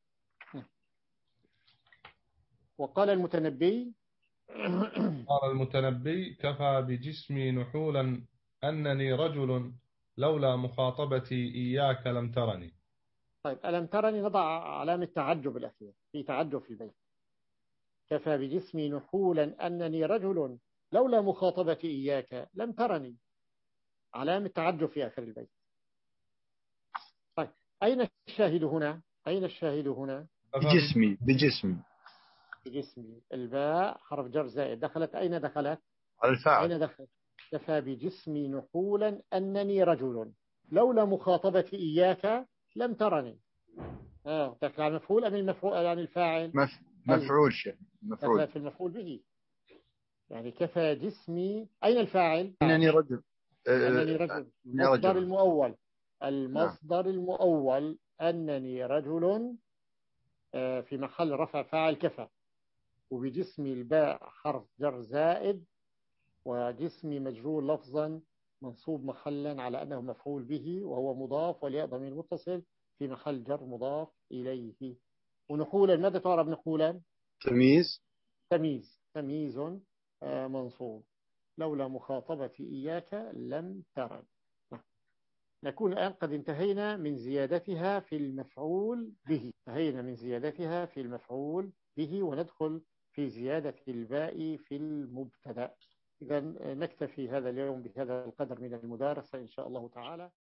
وقال المتنبي قال المتنبي كفى بجسمي نحولا أنني رجل لولا مخاطبتي إياك لم ترني. طيب ألم ترني نضع علامة تعجب الأخير، في تعجب في البيت. كفى بجسمي نحولا أنني رجل لولا مخاطبتي إياك لم ترني، علامة تعجب في آخر البيت. طيب أين الشاهد هنا؟ أين الشاهد هنا؟ بجسمي بجسمي بجسمي، الباء حرف جر زائد، دخلت أين دخلت؟ على الفاعل. أين دخلت؟ كفى بجسمي نحولا أنني رجل لولا مخاطبتي إياك لم ترني. آه دخل على المفعول أم المفعول يعني الفاعل؟ مف... مفعول شيء مفعول. دخلت في المفعول به، يعني كفى جسمي، أين الفاعل؟ أنني رجل. أنني رجل، المصدر المؤول، المصدر نعم. المؤول أنني رجل في محل رفع فاعل كفى، وبجسمي الباء حرف جر زائد، وجسمي مجرور لفظا منصوب محلا على أنه مفعول به وهو مضاف، والياء ضمير متصل في محل جر مضاف إليه. ونحولا ماذا تعرف نحولا؟ تمييز تمييز، تمييز منصوب، لولا مخاطبتي إياك لم ترن. نكون الآن قد انتهينا من زيادتها في المفعول به، انتهينا من زيادتها في المفعول به، وندخل في زيادة الباء في المبتدأ. إذن نكتفي هذا اليوم بهذا القدر من المدارسة إن شاء الله تعالى.